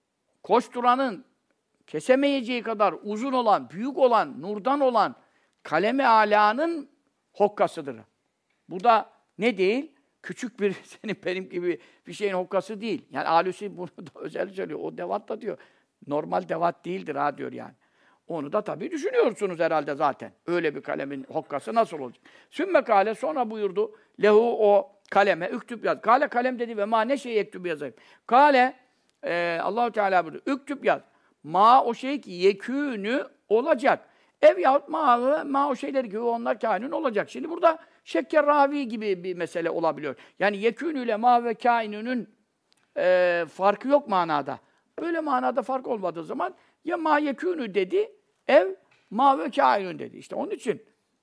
koşturanın kesemeyeceği kadar uzun olan, büyük olan, nurdan olan kalem-i âlânın hokkasıdır. Bu da ne değil? Küçük bir, senin benim gibi bir şeyin hokkası değil. Yani Alusi bunu da özel söylüyor. O devat da diyor. Normal devat değildir ha diyor yani. Onu da tabii düşünüyorsunuz herhalde zaten. Öyle bir kalemin hokkası nasıl olacak? Sümme kâle, sonra buyurdu. Lehu o kaleme, üktüb yaz. Kâle kalem dedi ve ma ne şey ektüb yazayım. Kâle, Allah-u Teala buyurdu. Üktüb yaz. Ma o şey ki yekûnü olacak. Ev yahut ma o şeyleri ki onlar kâinün olacak. Şimdi burada şekker ravi gibi bir mesele olabiliyor. Yani yekûnü ile ma ve kâinünün farkı yok manada. Böyle manada fark olmadığı zaman ya ma yekûnü dedi, ev ma ve kâinün dedi. İşte onun için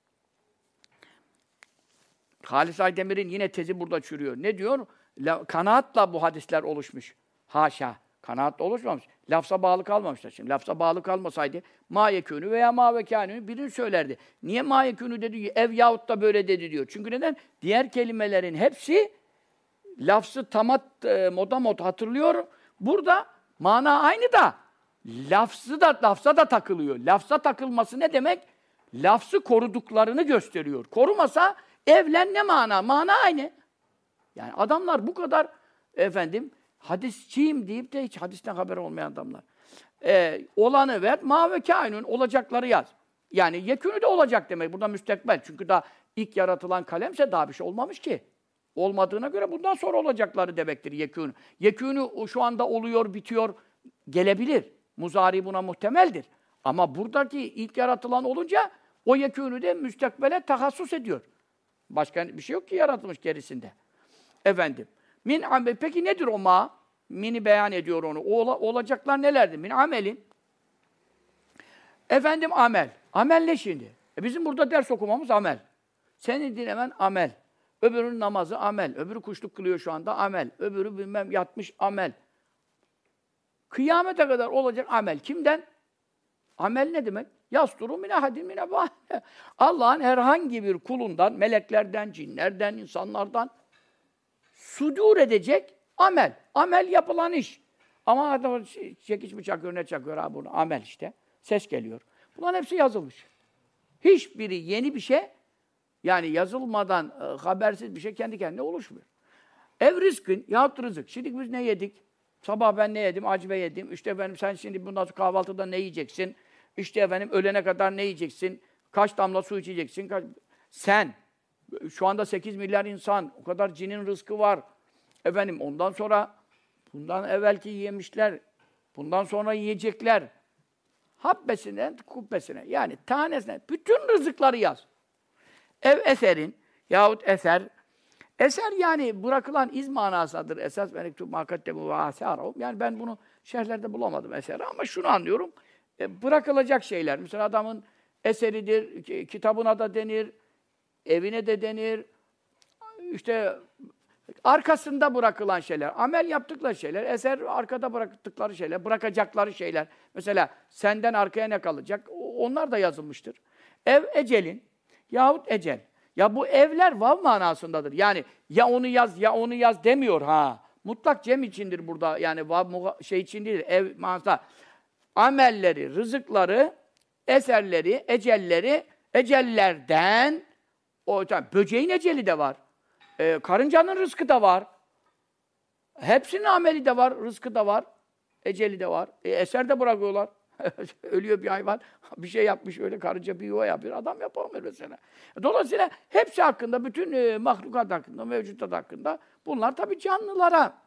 Halis Aydemir'in yine tezi burada çürüyor. Ne diyor? Kanaatla bu hadisler oluşmuş. Haşa. Kanaatla oluşmamış. Lafza bağlı kalmamışlar. Şimdi lafza bağlı kalmasaydı ma yekûnü veya ma ve kânünü birini söylerdi. Niye ma yekûnü dedi? Ev yahut da böyle dedi diyor. Çünkü neden? Diğer kelimelerin hepsi lafzı tamat, modamot hatırlıyor. Burada mana aynı da lafza da takılıyor. Lafza takılması ne demek? Lafzı koruduklarını gösteriyor. Korumasa evlen ne mana? Mana aynı. Yani adamlar bu kadar hadisçiyim deyip de hiç hadisten haber olmayan adamlar. Olanı ver, ma ve kâinün olacakları yaz. Yani yekûnü de olacak demek. Burada müstekbel. Çünkü daha ilk yaratılan kalemse daha bir şey olmamış ki. Olmadığına göre bundan sonra olacakları demektir yekûnü. Yekûnü şu anda oluyor, bitiyor, gelebilir. Muzari buna muhtemeldir. Ama buradaki ilk yaratılan olunca o yekûnü de müstekbele tahassus ediyor. Başka bir şey yok ki yaratılmış gerisinde. Peki nedir o ma? Min'i beyan ediyor onu. Olacaklar nelerdir? Min amelin. Amel. Amel ne şimdi? Bizim burada ders okumamız amel. Senin dinlemen amel. Öbürünün namazı amel. Öbürü kuşluk kılıyor şu anda amel. Öbürü bilmem yatmış amel. Kıyamete kadar olacak amel. Kimden? Amel ne demek? Yasturu min ahadin min ebâne. Allah'ın herhangi bir kulundan, meleklerden, cinlerden, insanlardan sudur edecek amel. Amel yapılan iş. Ama adam çekiç mi çakıyor, ne çakıyor ha bunu? Amel işte. Ses geliyor. Bunların hepsi yazılmış. Hiçbiri yeni bir şey, yani yazılmadan habersiz bir şey kendi kendine oluşmuyor. Ev rızkın yahut rızık. Şimdi biz ne yedik? Sabah ben ne yedim? Acibe yedim. İşte sen şimdi bundan sonra kahvaltıda ne yiyeceksin? İşte ölene kadar ne yiyeceksin? Kaç damla su içeceksin? Sen, şu anda 8 milyar insan, o kadar cinin rızkı var. Ondan sonra, bundan evvelki yemişler, bundan sonra yiyecekler. Habbesinden kubbesine, yani tanesine, bütün rızıkları yaz. Ev eserin yahut eser. Eser yani bırakılan iz manasıdır. Esas menektub makaddemu ve asârahum. Yani ben bunu şerhlerde bulamadım eseri ama şunu anlıyorum. Bırakılacak şeyler. Mesela adamın eseridir, kitabına da denir, evine de denir. İşte arkasında bırakılan şeyler, amel yaptıkları şeyler, eser arkada bıraktıkları şeyler, bırakacakları şeyler. Mesela senden arkaya ne kalacak? Onlar da yazılmıştır. Ev ecelin yahut ecel. Ya bu evler vav manasındadır. Yani ya onu yaz ya onu yaz demiyor ha. Mutlak cem içindir burada. Yani vav için değil. Ev manasında. Amelleri, rızıkları, eserleri, ecelleri, ecellerden böceğin eceli de var. Karıncanın rızkı da var. Hepsinin ameli de var, rızkı da var, eceli de var. Eser de bırakıyorlar. Ölüyor bir hayvan, bir şey yapmış öyle karınca bir yuva yapıyor, adam yapamıyor mesela. Dolayısıyla hepsi hakkında, bütün mahlukat hakkında, mevcudat hakkında bunlar tabii canlılara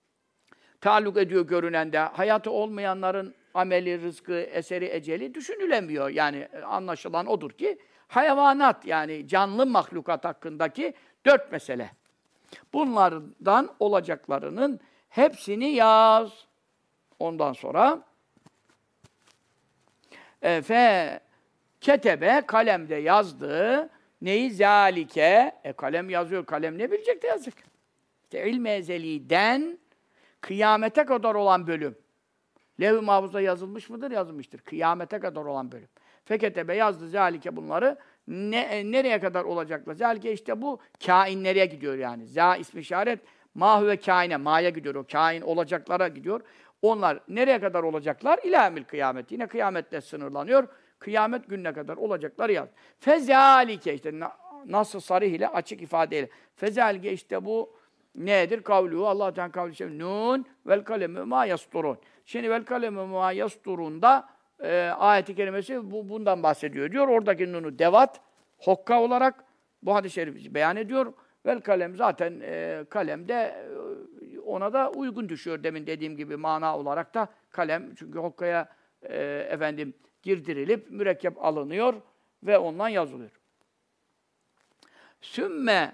taalluk ediyor görünende. Hayatı olmayanların ameli, rızkı, eseri, eceli düşünülemiyor. Yani anlaşılan odur ki hayvanat yani canlı mahlukat hakkındaki 4 mesele. Bunlardan olacaklarının hepsini yaz. Ondan sonra ketebe kalemde yazdı. Neyi? Zalike. Kalem yazıyor. Kalem ne bilecek de yazık. İşte ilm-i ezeliden kıyamete kadar olan bölüm. Levh-i Mahfuz'da yazılmış mıdır? Yazılmıştır. Kıyamete kadar olan bölüm. Feketebe yazdı zalike bunları. Nereye kadar olacaklar? Zalike işte bu kainlere gidiyor yani. Za ismi işaret, ma ve kaine, ma'ya gidiyor. O kain olacaklara gidiyor. Onlar nereye kadar olacaklar? İlâ emil kıyamet. Yine kıyametle sınırlanıyor. Kıyamet gününe kadar olacaklar yaz. Fezalike işte nasıl sarih ile açık ifadeyle. Fezalike işte bu nedir? Kavluhu Allah Teala kavlu şey. Nun vel kalemi ma yasturun. Şimdi vel kalemi ma yasturun'da ayet-i kerimesi bundan bahsediyor diyor. Oradaki nunu devat, hokka olarak bu hadis-i şerifi beyan ediyor. Vel kalem zaten kalem de ona da uygun düşüyor demin dediğim gibi mana olarak da kalem çünkü hokkaya girdirilip mürekkep alınıyor ve ondan yazılıyor. Sümme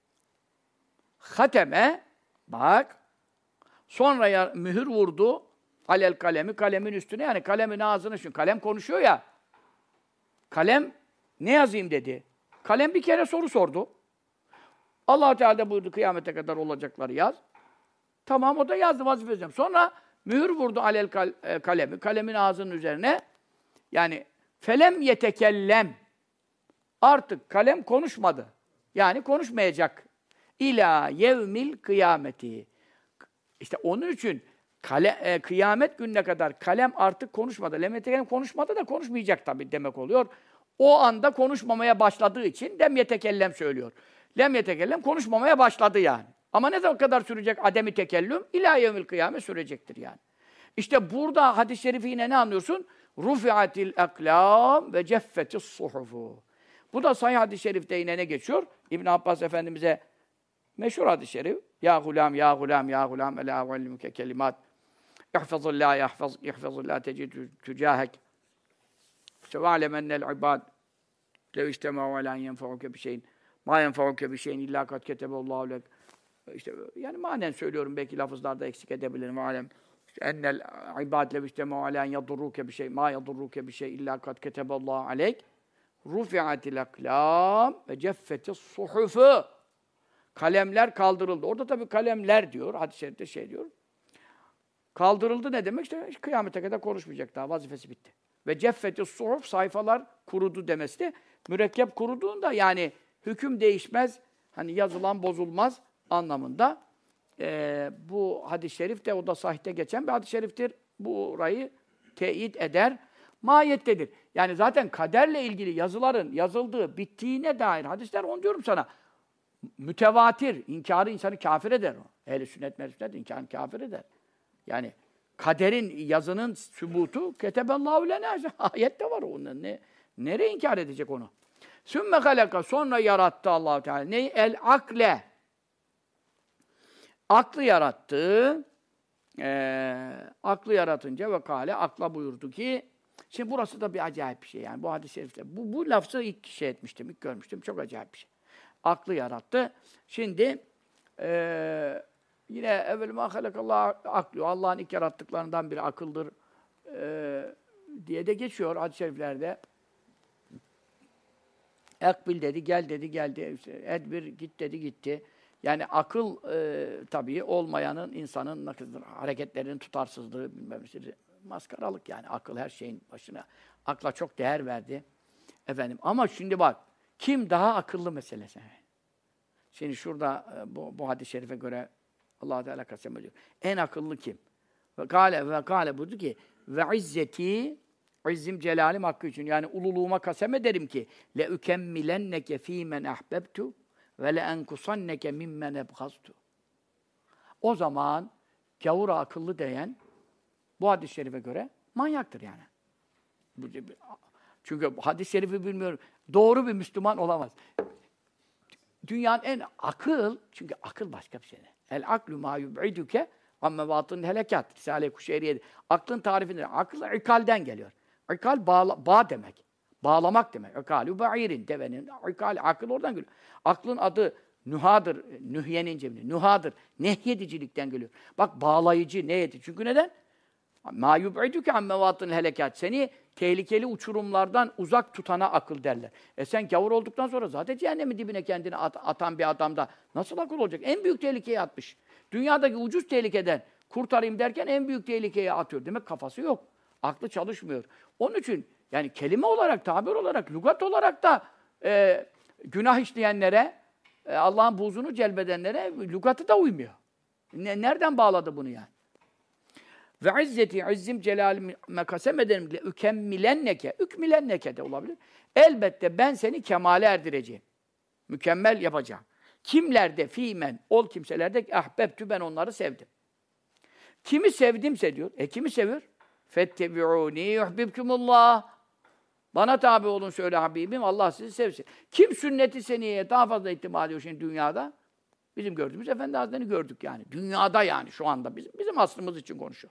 hateme bak sonra mühür vurdu alel kalemi kalemin üstüne yani kalemin ağzını şu kalem konuşuyor ya. Kalem ne yazayım dedi. Kalem bir kere soru sordu. Allah Teala da buyurdu kıyamete kadar olacakları yaz. Tamam o da yazdı vazifesini. Sonra mühür vurdu alel kalemi kalemin ağzının üzerine. Yani felem yetekellem artık kalem konuşmadı. Yani konuşmayacak. İlâ yevmil kıyameti. İşte onun için kıyamet gününe kadar kalem artık konuşmadı. Lem yetekellem konuşmadı da konuşmayacak tabii demek oluyor. O anda konuşmamaya başladığı için lem yetekellem söylüyor. Lem yetekellem konuşmamaya başladı yani. Ama ne kadar sürecek ademi tekellüm? İlâ yevmil kıyamet sürecektir yani. İşte burada hadis-i şerifi yine ne anlıyorsun? Rufi'atil aklâm ve ceffetis suhufu. Bu da sahih hadis-i şerifte yine ne geçiyor? İbn Abbas Efendimiz'e meşhur hadis-i şerif. Ya gulam, ya gulam, ya gulam, elâ uallimuke kelimat. İhfazillâh, ihfazillâh tecidü tücâhek. Sevâlem ennel ibâd. Lev iştemâhu alâ yenfa'uke bir şeyin. Mâ yenfa'uke bir şeyin illâ kad keteballâhu lek. İşte yani manen söylüyorum belki lafızlarda eksik edebilirim. Alem. Ennel ibâd lev iştemâhu alâ yadurrûke bir şey. Mâ yadurrûke bir şey illâ kad keteballâhu aleyk. Rufi'atil aklâm ve ceffetis suhufu. Kalemler kaldırıldı. Orada tabii kalemler diyor. Hadis-i şerifte şey diyor. Kaldırıldı ne demek? İşte kıyamete kadar konuşmayacak daha. Vazifesi bitti. Ve ceffetis suhuf sayfalar kurudu demesi de mürekkep kuruduğunda yani hüküm değişmez. Hani yazılan bozulmaz anlamında. Bu hadis-i şerif de o da sahihte geçen bir hadis-i şeriftir. Burayı teyit eder. Mahiyettedir. Yani zaten kaderle ilgili yazıların yazıldığı, bittiğine dair hadisler, onu diyorum sana, mütevatir, inkarı insanı kafir eder o. Ehl-i sünnet, mehl-i sünnet inkarı kafir eder. Yani kaderin, yazının sübutu, ketebellâhu lenâ, ayette var onun. Nereye inkar edecek onu? Sümme halaka, sonra yarattı Allah-u Teala. Neyi? El-akle. Aklı yarattı. Aklı yaratınca ve kâle, akla buyurdu ki, şimdi burası da bir acayip bir şey yani bu hadis-i şerifte. Bu lafzı ilk şey etmiştim, ilk görmüştüm. Çok acayip bir şey. Aklı yarattı. Şimdi yine evvel mâ halakallahu aklu. Allah'ın ilk yarattıklarından biri akıldır diye de geçiyor hadis-i şeriflerde. Ekbil dedi, gel dedi, geldi. İşte, edbir, git dedi, gitti. Yani akıl tabii olmayanın, insanın hareketlerinin tutarsızlığı, bilmem maskaralık yani. Akıl her şeyin başına. Akla çok değer verdi. Efendim ama şimdi bak, kim daha akıllı meselesi. Şimdi şurada bu hadis-i şerife göre Allah Teala kasem ediyor. En akıllı kim? Ve kâle buyurdu ki ve izzeti, izzim celalim hakkı için yani ululuğuma kasem ederim ki le ukemmilenneke fîmen ahbebtu ve le enkusanneke mimmen ebgaztu. O zaman gavura akıllı diyen bu hadis-i şerife göre manyaktır yani. Çünkü hadis-i şerifi bilmiyorum. Doğru bir Müslüman olamaz. Dünyanın en akıl, çünkü akıl başka bir şey. El aklu ma yub'iduke amme vatın helekat. Risale-i Kuşeyriye'de. Aklın tarifidir. Akıl ikalden geliyor. İkal bağ demek. Bağlamak demek. İkalu ba'irin. Devenin ikal, akıl oradan geliyor. Aklın adı nühadır. Nühyenin cemini. Nühadır. Nehyedicilikten geliyor. Bak bağlayıcı, neydi? Çünkü neden? Ma yub'iduke amme vatın helekat. Seni tehlikeli uçurumlardan uzak tutana akıl derler. Sen gavur olduktan sonra zaten cehennemin dibine kendini atan bir adamda nasıl akıl olacak? En büyük tehlikeye atmış. Dünyadaki ucuz tehlikeden kurtarayım derken en büyük tehlikeye atıyor. Demek kafası yok. Aklı çalışmıyor. Onun için yani kelime olarak, tabir olarak, lügat olarak da günah işleyenlere, Allah'ın buğzunu celbedenlere lügatı da uymuyor. Nereden bağladı bunu yani? Ve izzeti izzim celalime kasem ederim ki ükmilenneke de olabilir. Elbette ben seni kemale erdireceğim. Mükemmel yapacağım. Kimlerde fîmen ol kimselerde ahbebtü ben onları sevdim. Kimi sevdimse diyor. Kimi seviyor? Fettebi'ûnî yuhbibkumullah. Bana tabi olun söyle Habibim, Allah sizi sevsin. Kim sünnet-i seniyeye daha fazla itibar ediyor şimdi dünyada? Bizim gördüğümüz Efendi Hazretleri'ni gördük yani. Dünyada yani şu anda bizim aslımız için konuşuyor.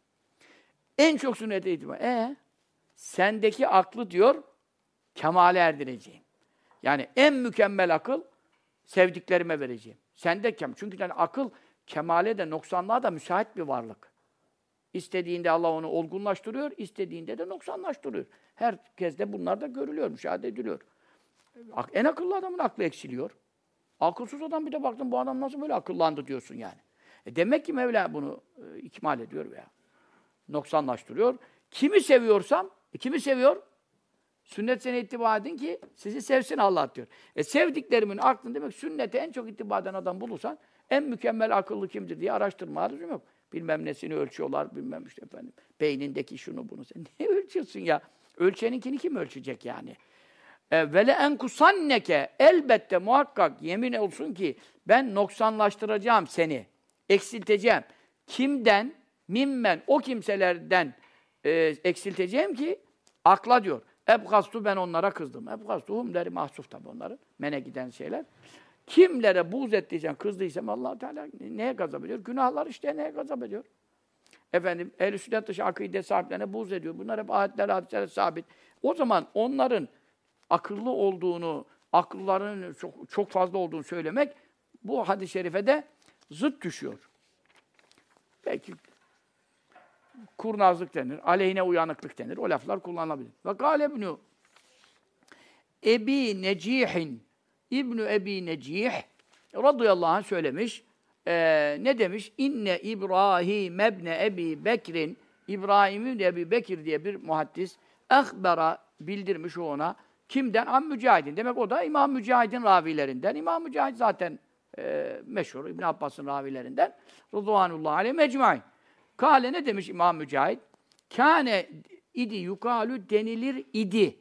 En çok sünnete itibar. Sendeki aklı diyor, kemale erdireceğim. Yani en mükemmel akıl sevdiklerime vereceğim. Sende çünkü yani akıl kemale de noksanlığa da müsait bir varlık. İstediğinde Allah onu olgunlaştırıyor, istediğinde de noksanlaştırıyor. Herkes de bunlar da görülüyor, müşahede ediliyor. En akıllı adamın aklı eksiliyor. Akılsız adam bir de baktın bu adam nasıl böyle akıllandı diyorsun yani. Demek ki Mevla bunu ikmal ediyor veya noksanlaştırıyor. Kimi seviyorsam, kimi seviyor? Sünnet sene ittiba edin ki sizi sevsin Allah diyor. Sevdiklerimin aklını demek sünnete en çok ittiba eden adam bulursan en mükemmel akıllı kimdir diye araştırma arızım yok. Bilmem nesini ölçüyorlar, bilmem işte efendim. Beynindeki şunu bunu. Sen ne ölçüyorsun ya? Ölçeninkini kim ölçecek yani? Vele enkusanneke elbette muhakkak yemin olsun ki ben noksanlaştıracağım seni. Eksilteceğim. Kimden? Mimmen. O kimselerden eksilteceğim ki akla diyor. Ebgastu ben onlara kızdım. Ebgastuhum deri mahsuf tabi onların. Mene giden şeyler. Kimlere buğz ettiysem, kızdıysam Allah Teala neye gazap ediyor? Günahlar işte neye gazap ediyor? Efendim, ehl-i sünnet dışı akide sahiplerine buğz ediyor. Bunlar hep ayetler, hadisler sabit. O zaman onların akıllı olduğunu, akıllarının çok fazla olduğunu söylemek bu hadis-i şerife de zıt düşüyor. Belki kurnazlık denir, aleyhine uyanıklık denir. O laflar kullanılabilir. Ve gâle ibnü Ebi Necihin İbn-i Ebi Necih radıyallahu anh söylemiş. Ne demiş? İnne İbrahim ebne Ebi Bekir'in İbrahim ibn Ebi Bekir diye bir muhaddis ehbera bildirmiş ona. Kimden? Am Mücahid'in. Demek o da İmam Mücahid'in ravilerinden. İmam Mücahid zaten meşhur İbn Abbas'ın ravilerinden. Rıdvanullahi aleyhi mecmaîn. Kâle ne demiş İmam Mücahid? Kâne idi yukalu denilir idi.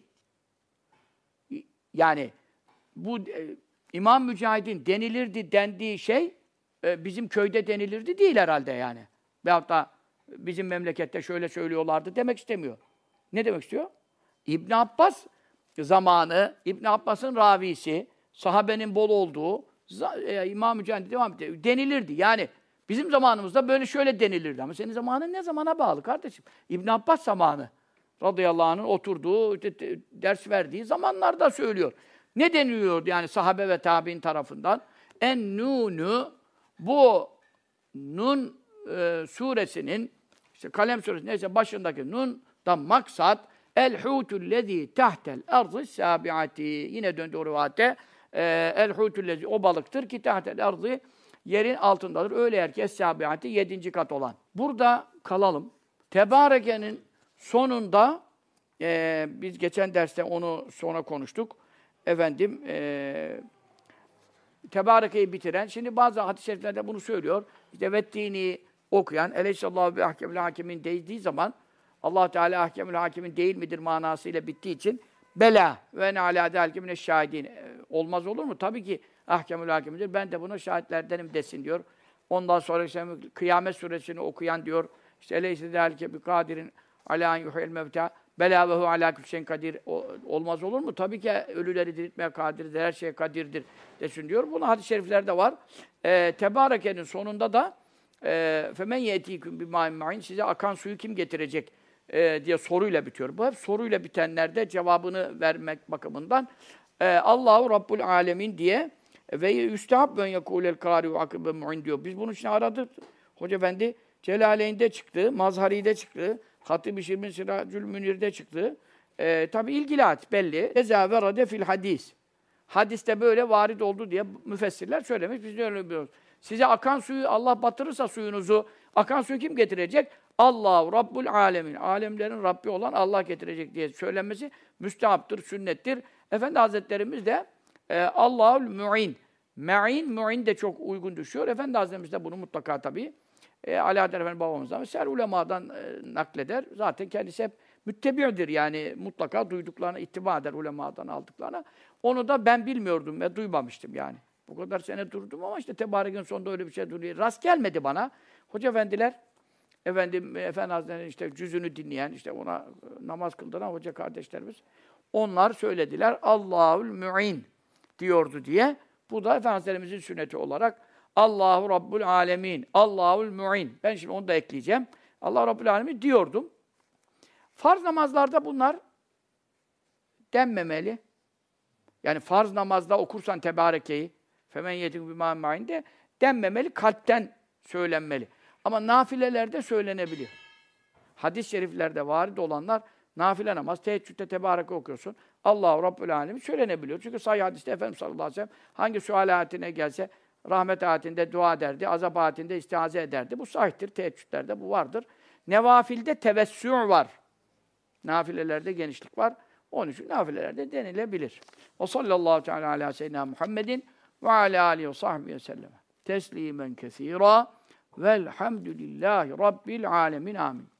Yani bu İmam Mücahid'in denilirdi dendiği şey bizim köyde denilirdi değil herhalde yani. Veyahut da bizim memlekette şöyle söylüyorlardı demek istemiyor. Ne demek istiyor? İbn Abbas zamanı, İbn Abbas'ın ravisi, sahabenin bol olduğu İmam Mücahid devam ediyor. Denilirdi. Yani bizim zamanımızda böyle şöyle denilirdi ama senin zamanın ne zamana bağlı kardeşim? İbn Abbas zamanı radıyallahu anh'ın oturduğu, ders verdiği zamanlarda söylüyor. Ne deniliyor yani sahabe ve tabi'in tarafından? En-nûnü bu Nun suresinin işte Kalem suresi neyse başındaki Nun'dan maksat el-hûtüllezî tahtel ardı sâbi'ati. Yine döndü o rivayete. El-hûtüllezî o balıktır ki tahtel ardı yerin altındadır. Öyle herkes sâbi'ati 7. kat olan. Burada kalalım. Tebâreke'nin sonunda biz geçen derste onu sonra konuştuk. Efendim Tebâreke'yi bitiren, şimdi bazı hadis-i şeriflerde bunu söylüyor. İşte vettini okuyan, eleyhissallahu bi ahkemül hakimin dediği zaman Allah Teala ahkemül hakimin değil midir manasıyla bittiği için bela ve ne alâ dâlike mineşşâhidîn olmaz olur mu? Tabii ki ahkemül hakimdir. Ben de buna şahitlerdenim desin diyor. Ondan sonra işte Kıyamet suresini okuyan diyor. İşte eleyse dâlike bi kadirin alâ yuhyil mevtâ belâ ve hu alâ külli şeyin kadir olmaz olur mu? Tabii ki ölüleri diriltmeye kadirdir, her şeye kadirdir desin diyor. Bunu hadis-i şeriflerde var. Tebâreke'nin sonunda da femen yetîküm bimâin ma'in size akan suyu kim getirecek diye soruyla bitiyor. Bu hep soruyla bitenlerde cevabını vermek bakımından Allahu Rabbul Alemin diye ve yüstehab ben yekûlel kâri'u akıbe mu'in diyor. Biz bunun için aradık. Hoca Efendi Celaleyn'de çıktı, Mazhari'de çıktı, Hatib-i Şirmin Siracül Münir'de çıktı. Tabi ilgili hadis belli. Ezâverade fil hadis. Hadiste böyle varid oldu diye müfessirler söylemiş. Biz de öyle biliyoruz. Size akan suyu Allah batırırsa suyunuzu, akan suyu kim getirecek? Allahu Rabbul Alemin. Alemlerin Rabbi olan Allah getirecek diye söylenmesi müstehaptır, sünnettir. Efendi Hazretlerimiz de Allahul Mu'in. Mu'in de çok uygun düşüyor. Efendi Hazretlerimiz de bunu mutlaka tabii Ali Adem Efendi babamızdan vesaire ulemadan nakleder. Zaten kendisi hep müttebi'dir yani mutlaka duyduklarına ittiba eder ulemadan aldıklarına. Onu da ben bilmiyordum ve duymamıştım yani. Bu kadar sene durdum ama işte tebarikün sonunda öyle bir şey duruyor. Rast gelmedi bana. Hoca efendiler, Efendi Hazretleri'nin işte cüzünü dinleyen, işte ona namaz kıldıran hoca kardeşlerimiz, onlar söylediler. Allahul Mu'in diyordu diye. Bu da Efendi Hazretlerimizin sünneti olarak Allahu Rabbul Alemin, Allahul Mu'in. Ben şimdi onu da ekleyeceğim. Allah Rabbul Alemin diyordum. Farz namazlarda bunlar denmemeli. Yani farz namazda okursan Tebareke'yi femen yedik bimâ ma'inde denmemeli, kalpten söylenmeli. Ama nafilelerde söylenebilir. Hadis-i şeriflerde varid olanlar nafile namaz, teheccüde Tebareke okuyorsun. Allahu Rabbül Alemin söylenebiliyor. Çünkü sahih hadiste Efendimiz sallallahu aleyhi ve sellem hangi sual ayetine gelse rahmet ayetinde dua ederdi, azap ayetinde istiaze ederdi. Bu sahihtir. Teheccüdlerde bu vardır. Nevafilde tevessü' var. Nafilelerde genişlik var. Onun için nafilelerde denilebilir. O sallallahu teala ala seyyidina Muhammedin ve ala alihi ve sahbihi ve sellem. Teslimen kesîrâ velhamdülillahi rabbil âlemin. Amin.